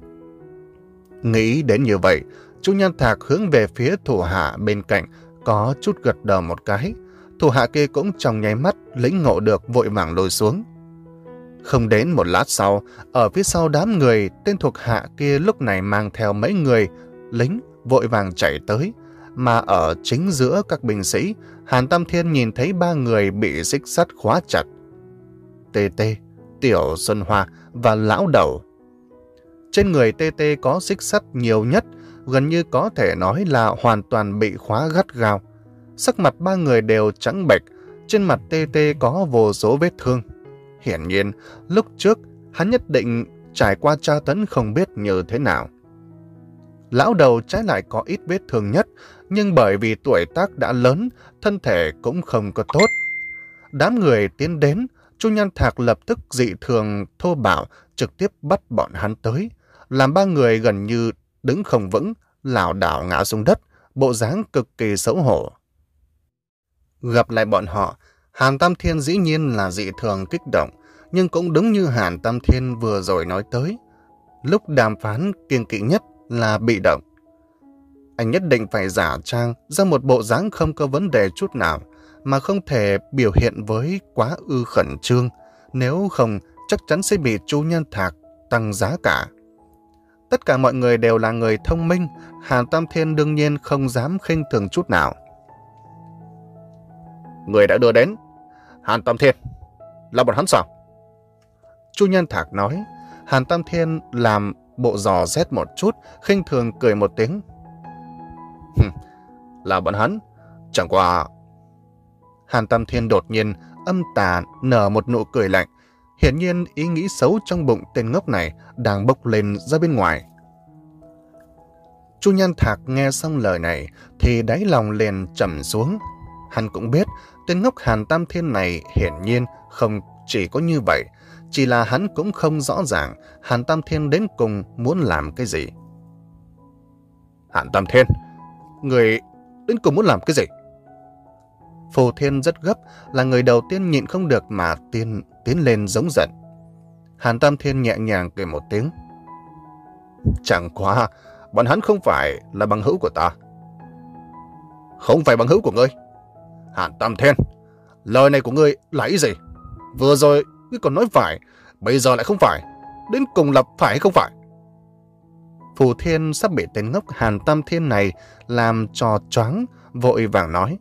Nghĩ đến như vậy, Chu Nhan Thạc hướng về phía thủ hạ bên cạnh, có chút gật đầu một cái. Thủ hạ kia cũng trong nháy mắt lĩnh ngộ được, vội vàng lùi xuống. Không đến một lát sau, ở phía sau đám người, tên thuộc hạ kia lúc này mang theo mấy người lính vội vàng chạy tới. Mà ở chính giữa các binh sĩ, Hàn Tam Thiên nhìn thấy ba người bị xích sắt khóa chặt. Tê Tê, Tiểu Xuân Hoa và Lão Đầu. Trên người Tê Tê có xích sắt nhiều nhất, gần như có thể nói là hoàn toàn bị khóa gắt gao. Sắc mặt ba người đều trắng bệch, trên mặt Tê Tê có vô số vết thương. Hiển nhiên, lúc trước hắn nhất định trải qua tra tấn không biết như thế nào. Lão Đầu trái lại có ít vết thương nhất, nhưng bởi vì tuổi tác đã lớn, thân thể cũng không có tốt. Đám người tiến đến, Chu Nhan Thạc lập tức dị thường thô bạo, trực tiếp bắt bọn hắn tới, làm ba người gần như đứng không vững, lảo đảo ngã xuống đất, bộ dáng cực kỳ xấu hổ. Gặp lại bọn họ, Hàn Tam Thiên dĩ nhiên là dị thường kích động, nhưng cũng đúng như Hàn Tam Thiên vừa rồi nói tới. lúc đàm phán kiêng kỵ nhất là bị động. Anh nhất định phải giả trang ra một bộ dáng không có vấn đề chút nào, mà không thể biểu hiện với quá ư khẩn trương, nếu không chắc chắn sẽ bị Chu Nhân Thạc tăng giá cả. Tất cả mọi người đều là người thông minh, Hàn Tam Thiên đương nhiên không dám khinh thường chút nào. Người đã đưa đến Hàn Tam Thiên là bọn hắn sao? Chu Nhân Thạc nói. Hàn Tam Thiên làm bộ dò xét một chút, khinh thường cười một tiếng. Là bọn hắn, chẳng qua... Hàn Tam Thiên đột nhiên âm tà nở một nụ cười lạnh. Hiển nhiên ý nghĩ xấu trong bụng tên ngốc này đang bốc lên ra bên ngoài. Chu Nhân Thạc nghe xong lời này thì đáy lòng liền trầm xuống. Hắn cũng biết tên ngốc Hàn Tam Thiên này hiển nhiên không chỉ có như vậy, chỉ là hắn cũng không rõ ràng Hàn Tam Thiên đến cùng muốn làm cái gì. Hàn Tam Thiên, người đến cùng muốn làm cái gì? Phù Thiên rất gấp, là người đầu tiên nhịn không được mà tiến, tiến lên giống giận. Hàn Tam Thiên nhẹ nhàng cười một tiếng. Chẳng qua, bọn hắn không phải là bằng hữu của ta. Không phải bằng hữu của ngươi? Hàn Tam Thiên, lời này của ngươi là ý gì? Vừa rồi ngươi còn nói phải, bây giờ lại không phải. Đến cùng là phải hay không phải? Phù Thiên sắp bị tên ngốc Hàn Tam Thiên này làm cho choáng, vội vàng nói.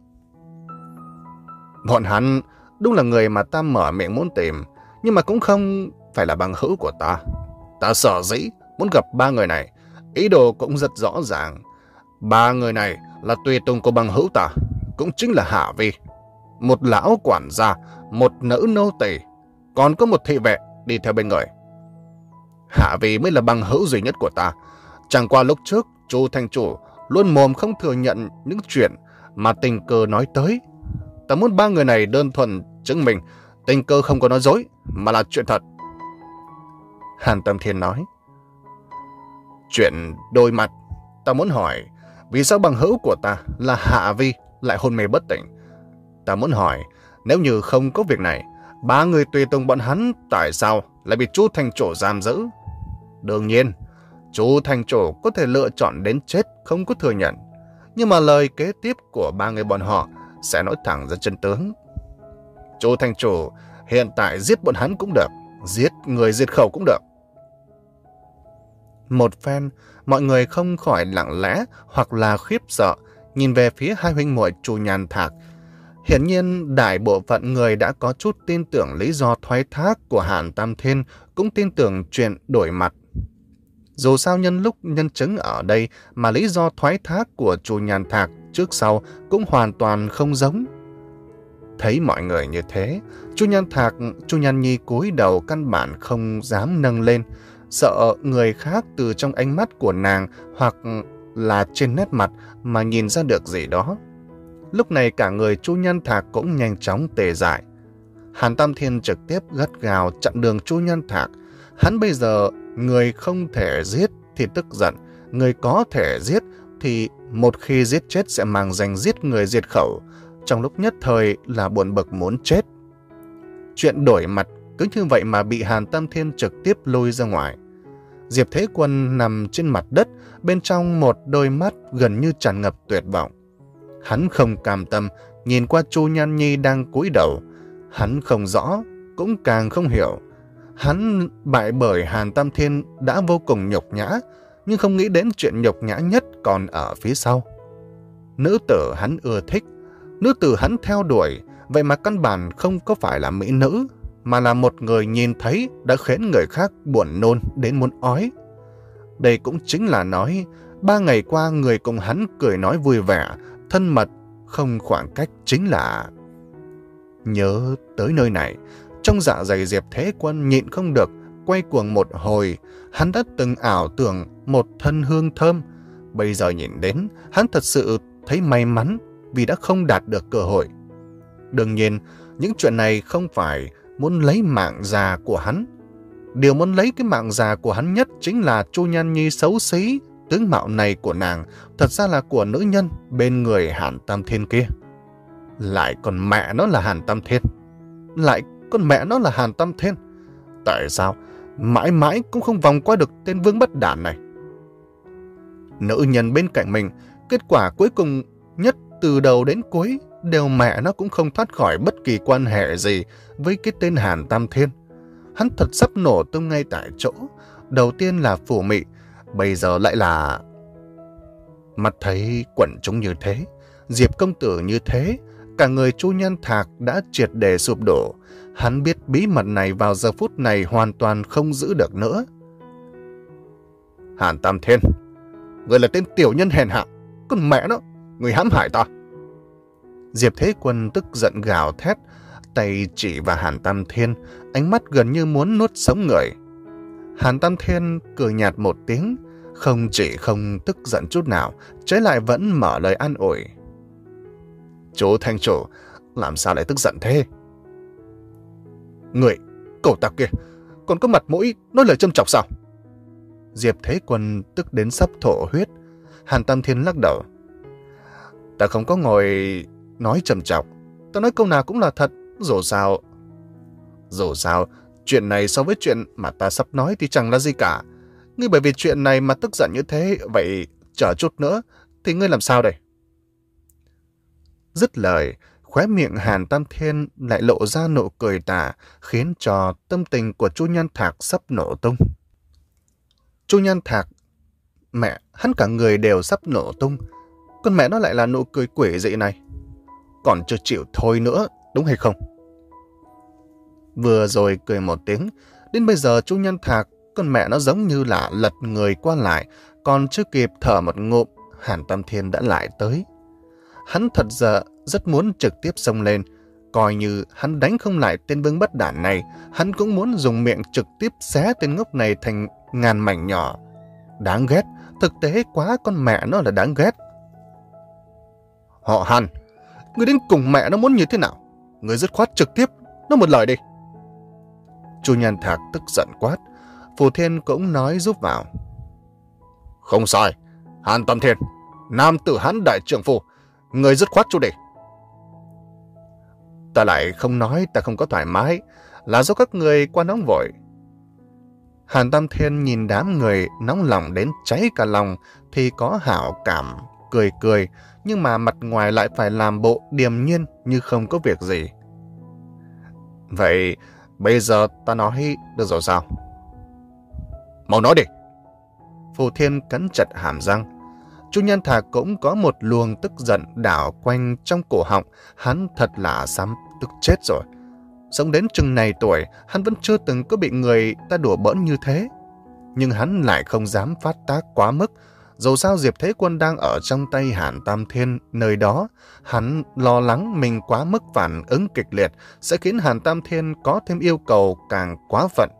Bọn hắn đúng là người mà ta mở miệng muốn tìm, nhưng mà cũng không phải là bằng hữu của ta. Ta sở dĩ muốn gặp ba người này, ý đồ cũng rất rõ ràng. Ba người này là tùy tùng của bằng hữu ta, cũng chính là Hạ Vi, một lão quản gia, một nữ nô tỳ, còn có một thị vệ đi theo bên người. Hạ Vi mới là bằng hữu duy nhất của ta. Chẳng qua lúc trước, Chu thành chủ luôn mồm không thừa nhận những chuyện mà tình cờ nói tới. Ta muốn ba người này đơn thuần chứng minh tình cờ không có nói dối, mà là chuyện thật. Hàn Tam Thiên nói. Chuyện đôi mặt, ta muốn hỏi, vì sao bằng hữu của ta là Hạ Vi lại hôn mê bất tỉnh? Ta muốn hỏi, nếu như không có việc này, ba người tùy tùng bọn hắn tại sao lại bị Chu thành chủ giam giữ? Đương nhiên, Chu thành chủ có thể lựa chọn đến chết không có thừa nhận, nhưng mà lời kế tiếp của ba người bọn họ sẽ nói thẳng ra chân tướng. Chu thành chủ hiện tại giết bọn hắn cũng được, giết người diệt khẩu cũng được. Một phen, mọi người không khỏi lặng lẽ hoặc là khiếp sợ, nhìn về phía hai huynh muội Chu Nhan Thạc. Hiển nhiên, đại bộ phận người đã có chút tin tưởng lý do thoái thác của Hàn Tam Thiên, cũng tin tưởng chuyện đổi mặt. Dù sao nhân lúc nhân chứng ở đây mà lý do thoái thác của Chu Nhan Thạc trước sau cũng hoàn toàn không giống. Thấy mọi người như thế, Chu Nhan Thạc, Chu Nhan Nhi cúi đầu căn bản không dám nâng lên, sợ người khác từ trong ánh mắt của nàng hoặc là trên nét mặt mà nhìn ra được gì đó. Lúc này cả người Chu Nhan Thạc cũng nhanh chóng tê dại. Hàn Tam Thiên trực tiếp gắt gào chặn đường Chu Nhan Thạc. Hắn bây giờ người không thể giết thì tức giận, người có thể giết thì một khi giết chết sẽ mang danh giết người diệt khẩu. Trong lúc nhất thời là buồn bực muốn chết. Chuyện đổi mặt cứ như vậy mà bị Hàn Tam Thiên trực tiếp lôi ra ngoài. Diệp Thế Quân nằm trên mặt đất, bên trong một đôi mắt gần như tràn ngập tuyệt vọng. Hắn không cam tâm, nhìn qua Chu Nhan Nhi đang cúi đầu. Hắn không rõ, cũng càng không hiểu. Hắn bại bởi Hàn Tam Thiên đã vô cùng nhục nhã, nhưng không nghĩ đến chuyện nhục nhã nhất còn ở phía sau. Nữ tử hắn ưa thích, nữ tử hắn theo đuổi, vậy mà căn bản không có phải là mỹ nữ, mà là một người nhìn thấy đã khiến người khác buồn nôn đến muốn ói. Đây cũng chính là nói, ba ngày qua người cùng hắn cười nói vui vẻ, thân mật, không khoảng cách chính là... Nhớ tới nơi này, trong dạ dày Diệp Thế Quân nhịn không được, quay cuồng một hồi. Hắn đã từng ảo tưởng một thân hương thơm. Bây giờ nhìn đến, hắn thật sự thấy may mắn vì đã không đạt được cơ hội. Đương nhiên, những chuyện này không phải muốn lấy mạng già của hắn. Điều muốn lấy cái mạng già của hắn nhất chính là Chu Nhan Nhi xấu xí. Tướng mạo này của nàng thật ra là của nữ nhân bên người Hàn Tam Thiên kia. Lại còn mẹ nó là Hàn Tam Thiên. Lại con mẹ nó là Hàn Tam Thiên. Tại sao mãi mãi cũng không vòng qua được tên Vương Bất Đản này. Nữ nhân bên cạnh mình, kết quả cuối cùng nhất từ đầu đến cuối đều mẹ nó cũng không thoát khỏi bất kỳ quan hệ gì với cái tên Hàn Tam Thiên. Hắn thật sắp nổ tung ngay tại chỗ. Đầu tiên là Phủ Mị, bây giờ lại là... Mắt thấy quần chúng như thế, Diệp công tử như thế, cả người Chu Nhan Thạc đã triệt để sụp đổ. Hắn biết bí mật này vào giờ phút này hoàn toàn không giữ được nữa. Hàn Tam Thiên, người là tên tiểu nhân hèn hạ, con mẹ nó, người hãm hại ta. Diệp Thế Quân tức giận gào thét, tay chỉ vào Hàn Tam Thiên, ánh mắt gần như muốn nuốt sống người. Hàn Tam Thiên cười nhạt một tiếng, không chỉ không tức giận chút nào, trái lại vẫn mở lời an ủi. Chú Thanh Chủ, làm sao lại tức giận thế? Người, cẩu tặc kia, còn có mặt mũi nói lời châm chọc sao? Diệp Thế Quân tức đến sắp thổ huyết. Hàn Tam Thiên lắc đầu. Ta không có ngồi nói châm chọc, ta nói câu nào cũng là thật. Dù sao, dù sao, chuyện này so với chuyện mà ta sắp nói thì chẳng là gì cả. Ngươi bởi vì chuyện này mà tức giận như thế, vậy chờ chút nữa thì ngươi làm sao đây? Dứt lời, khóe miệng Hàn Tam Thiên lại lộ ra nụ cười tà, khiến cho tâm tình của Chu Nhan Thạc sắp nổ tung. Chu Nhan Thạc, mẹ, hắn cả người đều sắp nổ tung. Con mẹ nó lại là nụ cười quỷ dị này. Còn chưa chịu thôi nữa, đúng hay không? Vừa rồi cười một tiếng, đến bây giờ Chu Nhan Thạc, con mẹ nó giống như là lật người qua lại, còn chưa kịp thở một ngụm, Hàn Tam Thiên đã lại tới. Hắn thật giờ rất muốn trực tiếp xông lên, coi như hắn đánh không lại tên Vương Bất Đản này, hắn cũng muốn dùng miệng trực tiếp xé tên ngốc này thành ngàn mảnh nhỏ. Đáng ghét, thực tế quá, con mẹ nó là đáng ghét. Họ Hàn, người đến cùng mẹ nó muốn như thế nào? Người dứt khoát trực tiếp nói một lời đi. Chu Nhan Thạc tức giận quát. Phù Thiên cũng nói giúp vào. Không sai, Hàn Tam Thiên, nam tử Hán đại trượng phu, người dứt khoát chú đi. Ta lại không nói ta không có thoải mái, là do các người quá nóng vội. Hàn Tam Thiên nhìn đám người nóng lòng đến cháy cả lòng thì có hảo cảm, cười cười, nhưng mà mặt ngoài lại phải làm bộ điềm nhiên như không có việc gì. Vậy bây giờ ta nói được rồi sao? Mau nói đi. Phù Thiên cắn chặt hàm răng. Chu Nhan Thạc cũng có một luồng tức giận đảo quanh trong cổ họng. Hắn thật là sắp tức chết rồi. Sống đến chừng này tuổi, hắn vẫn chưa từng có bị người ta đùa bỡn như thế. Nhưng hắn lại không dám phát tác quá mức. Dù sao Diệp Thế Quân đang ở trong tay Hàn Tam Thiên nơi đó, hắn lo lắng mình quá mức phản ứng kịch liệt sẽ khiến Hàn Tam Thiên có thêm yêu cầu càng quá phận.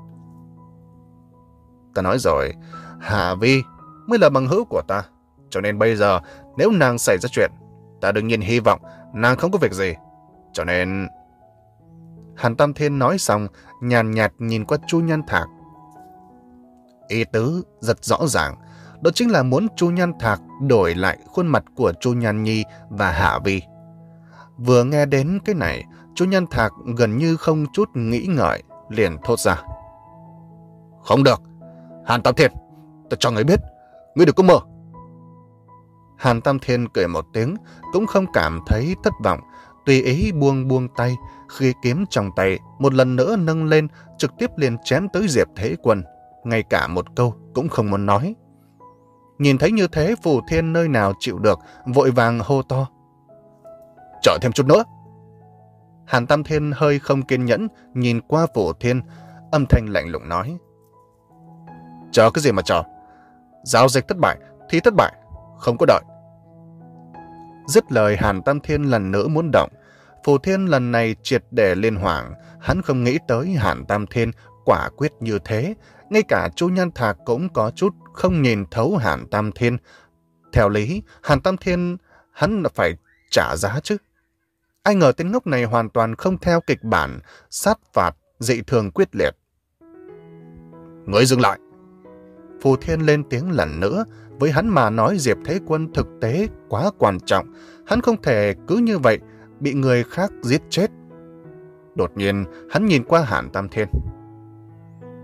Ta nói rồi, Hạ Vi mới là bằng hữu của ta, cho nên bây giờ nếu nàng xảy ra chuyện, ta đương nhiên hy vọng nàng không có việc gì. Cho nên... Hàn Tam Thiên nói xong, nhàn nhạt nhìn qua Chu Nhan Thạc. Ý tứ rất rõ ràng, đó chính là muốn Chu Nhan Thạc đổi lại khuôn mặt của Chu Nhan Nhi và Hạ Vi. Vừa nghe đến cái này, Chu Nhan Thạc gần như không chút nghĩ ngợi, liền thốt ra. Không được, Hàn Tam Thiên, ta cho người biết, ngươi đừng có mơ. Hàn Tam Thiên cười một tiếng, cũng không cảm thấy thất vọng, tùy ý buông buông tay, khi kiếm trong tay một lần nữa nâng lên, trực tiếp liền chém tới Diệp Thế Quân, ngay cả một câu cũng không muốn nói. Nhìn thấy như thế, Phù Thiên nơi nào chịu được, vội vàng hô to. Chờ thêm chút nữa. Hàn Tam Thiên hơi không kiên nhẫn, nhìn qua Phù Thiên, âm thanh lạnh lùng nói. Chờ cái gì mà chờ? Giao dịch thất bại thì thất bại, không có đợi. Dứt lời, Hàn Tam Thiên lần nữa muốn động. Phù Thiên lần này triệt để liên hoảng, hắn không nghĩ tới Hàn Tam Thiên quả quyết như thế. Ngay cả Chu Nhan Thạc cũng có chút không nhìn thấu Hàn Tam Thiên. Theo lý, Hàn Tam Thiên hắn là phải trả giá chứ. Ai ngờ tên ngốc này hoàn toàn không theo kịch bản, sát phạt, dị thường quyết liệt. Ngươi dừng lại. Phù Thiên lên tiếng lần nữa. Với hắn mà nói, Diệp Thế Quân thực tế quá quan trọng. Hắn không thể cứ như vậy bị người khác giết chết. Đột nhiên, hắn nhìn qua Hàn Tam Thiên.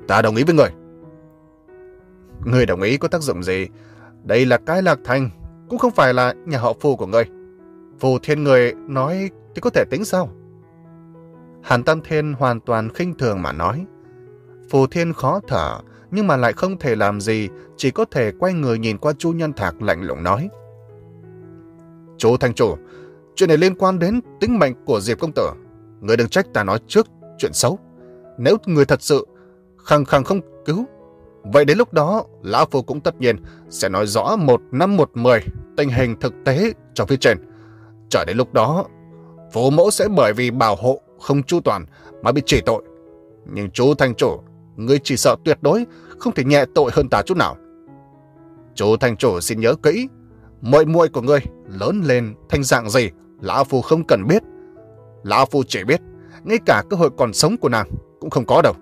Ta đồng ý với người. Người đồng ý có tác dụng gì? Đây là cái Lạc Thành, cũng không phải là nhà họ Phù của người. Phù Thiên người nói thì có thể tính sao? Hàn Tam Thiên hoàn toàn khinh thường mà nói. Phù Thiên khó thở, nhưng mà lại không thể làm gì, chỉ có thể quay người nhìn qua Chu Nhân Thạc lạnh lùng nói. Chú thành chủ, chuyện này liên quan đến tính mệnh của Diệp công tử. Người đừng trách ta nói trước chuyện xấu. Nếu người thật sự khăng khăng không cứu, vậy đến lúc đó, Lão Phu cũng tất nhiên sẽ nói rõ một năm một mười tình hình thực tế cho phía trên. Chờ đến lúc đó, Phù mẫu sẽ bởi vì bảo hộ không chu toàn mà bị trị tội. Nhưng chú thành chủ, ngươi chỉ sợ tuyệt đối không thể nhẹ tội hơn ta chút nào. Chú thành chủ xin nhớ kỹ, muội muội của ngươi lớn lên thành dạng gì, Lão Phu không cần biết. Lão Phu chỉ biết, ngay cả cơ hội còn sống của nàng cũng không có đâu.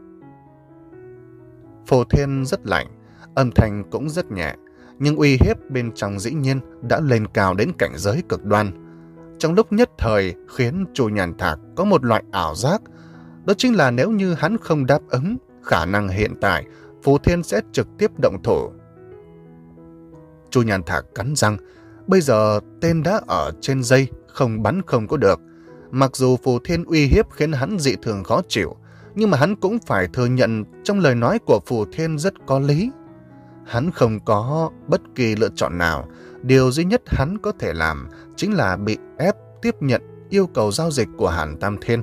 Phù Thiên rất lạnh, âm thanh cũng rất nhẹ, nhưng uy hiếp bên trong dĩ nhiên đã lên cao đến cảnh giới cực đoan. Trong lúc nhất thời khiến Chu Nhàn Thạc có một loại ảo giác, đó chính là nếu như hắn không đáp ứng, khả năng hiện tại Phù Thiên sẽ trực tiếp động thủ. Chu Nhàn Thạc cắn răng, bây giờ tên đã ở trên dây, không bắn không có được. Mặc dù Phù Thiên uy hiếp khiến hắn dị thường khó chịu, nhưng mà hắn cũng phải thừa nhận trong lời nói của Phù Thiên rất có lý. Hắn không có bất kỳ lựa chọn nào, điều duy nhất hắn có thể làm chính là bị ép tiếp nhận yêu cầu giao dịch của Hàn Tam Thiên.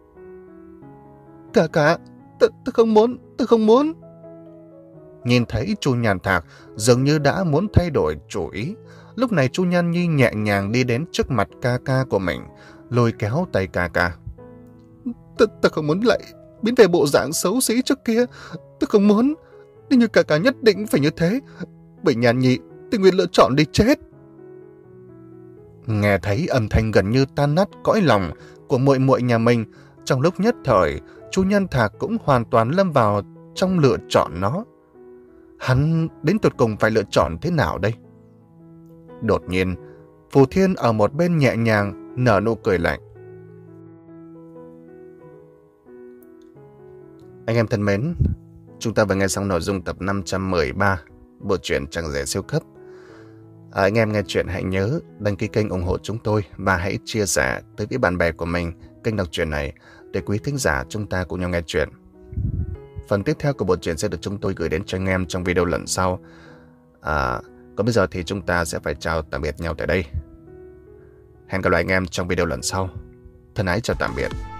Cả cả, tôi không muốn, tôi không muốn. Nhìn thấy Chu Nhàn Thạc dường như đã muốn thay đổi chủ ý, lúc này Chu Nhan Nhi nhẹ nhàng đi đến trước mặt ca ca của mình, lôi kéo tay ca ca. Ta không muốn lại biến về bộ dạng xấu xí trước kia. Tôi không muốn. Nếu như ca ca nhất định phải như thế, bởi Nhan Nhi tình nguyện lựa chọn đi chết. Nghe thấy âm thanh gần như tan nát cõi lòng của muội muội nhà mình, trong lúc nhất thời, Chu Nhân Thạc cũng hoàn toàn lâm vào trong lựa chọn nó. Hắn đến tột cùng phải lựa chọn thế nào đây? Đột nhiên, Phù Thiên ở một bên nhẹ nhàng nở nụ cười lạnh. Anh em thân mến, chúng ta vừa nghe xong nội dung tập năm trăm mười ba, bộ truyện Chẳng Rẻ Siêu Cấp. À, anh em nghe chuyện hãy nhớ đăng ký kênh ủng hộ chúng tôi và hãy chia sẻ tới với bạn bè của mình kênh đọc truyện này để quý thính giả chúng ta cùng nhau nghe chuyện. Phần tiếp theo của bộ truyện sẽ được chúng tôi gửi đến cho anh em trong video lần sau. À, còn bây giờ thì chúng ta sẽ phải chào tạm biệt nhau tại đây. Hẹn gặp lại anh em trong video lần sau. Thân ái chào tạm biệt.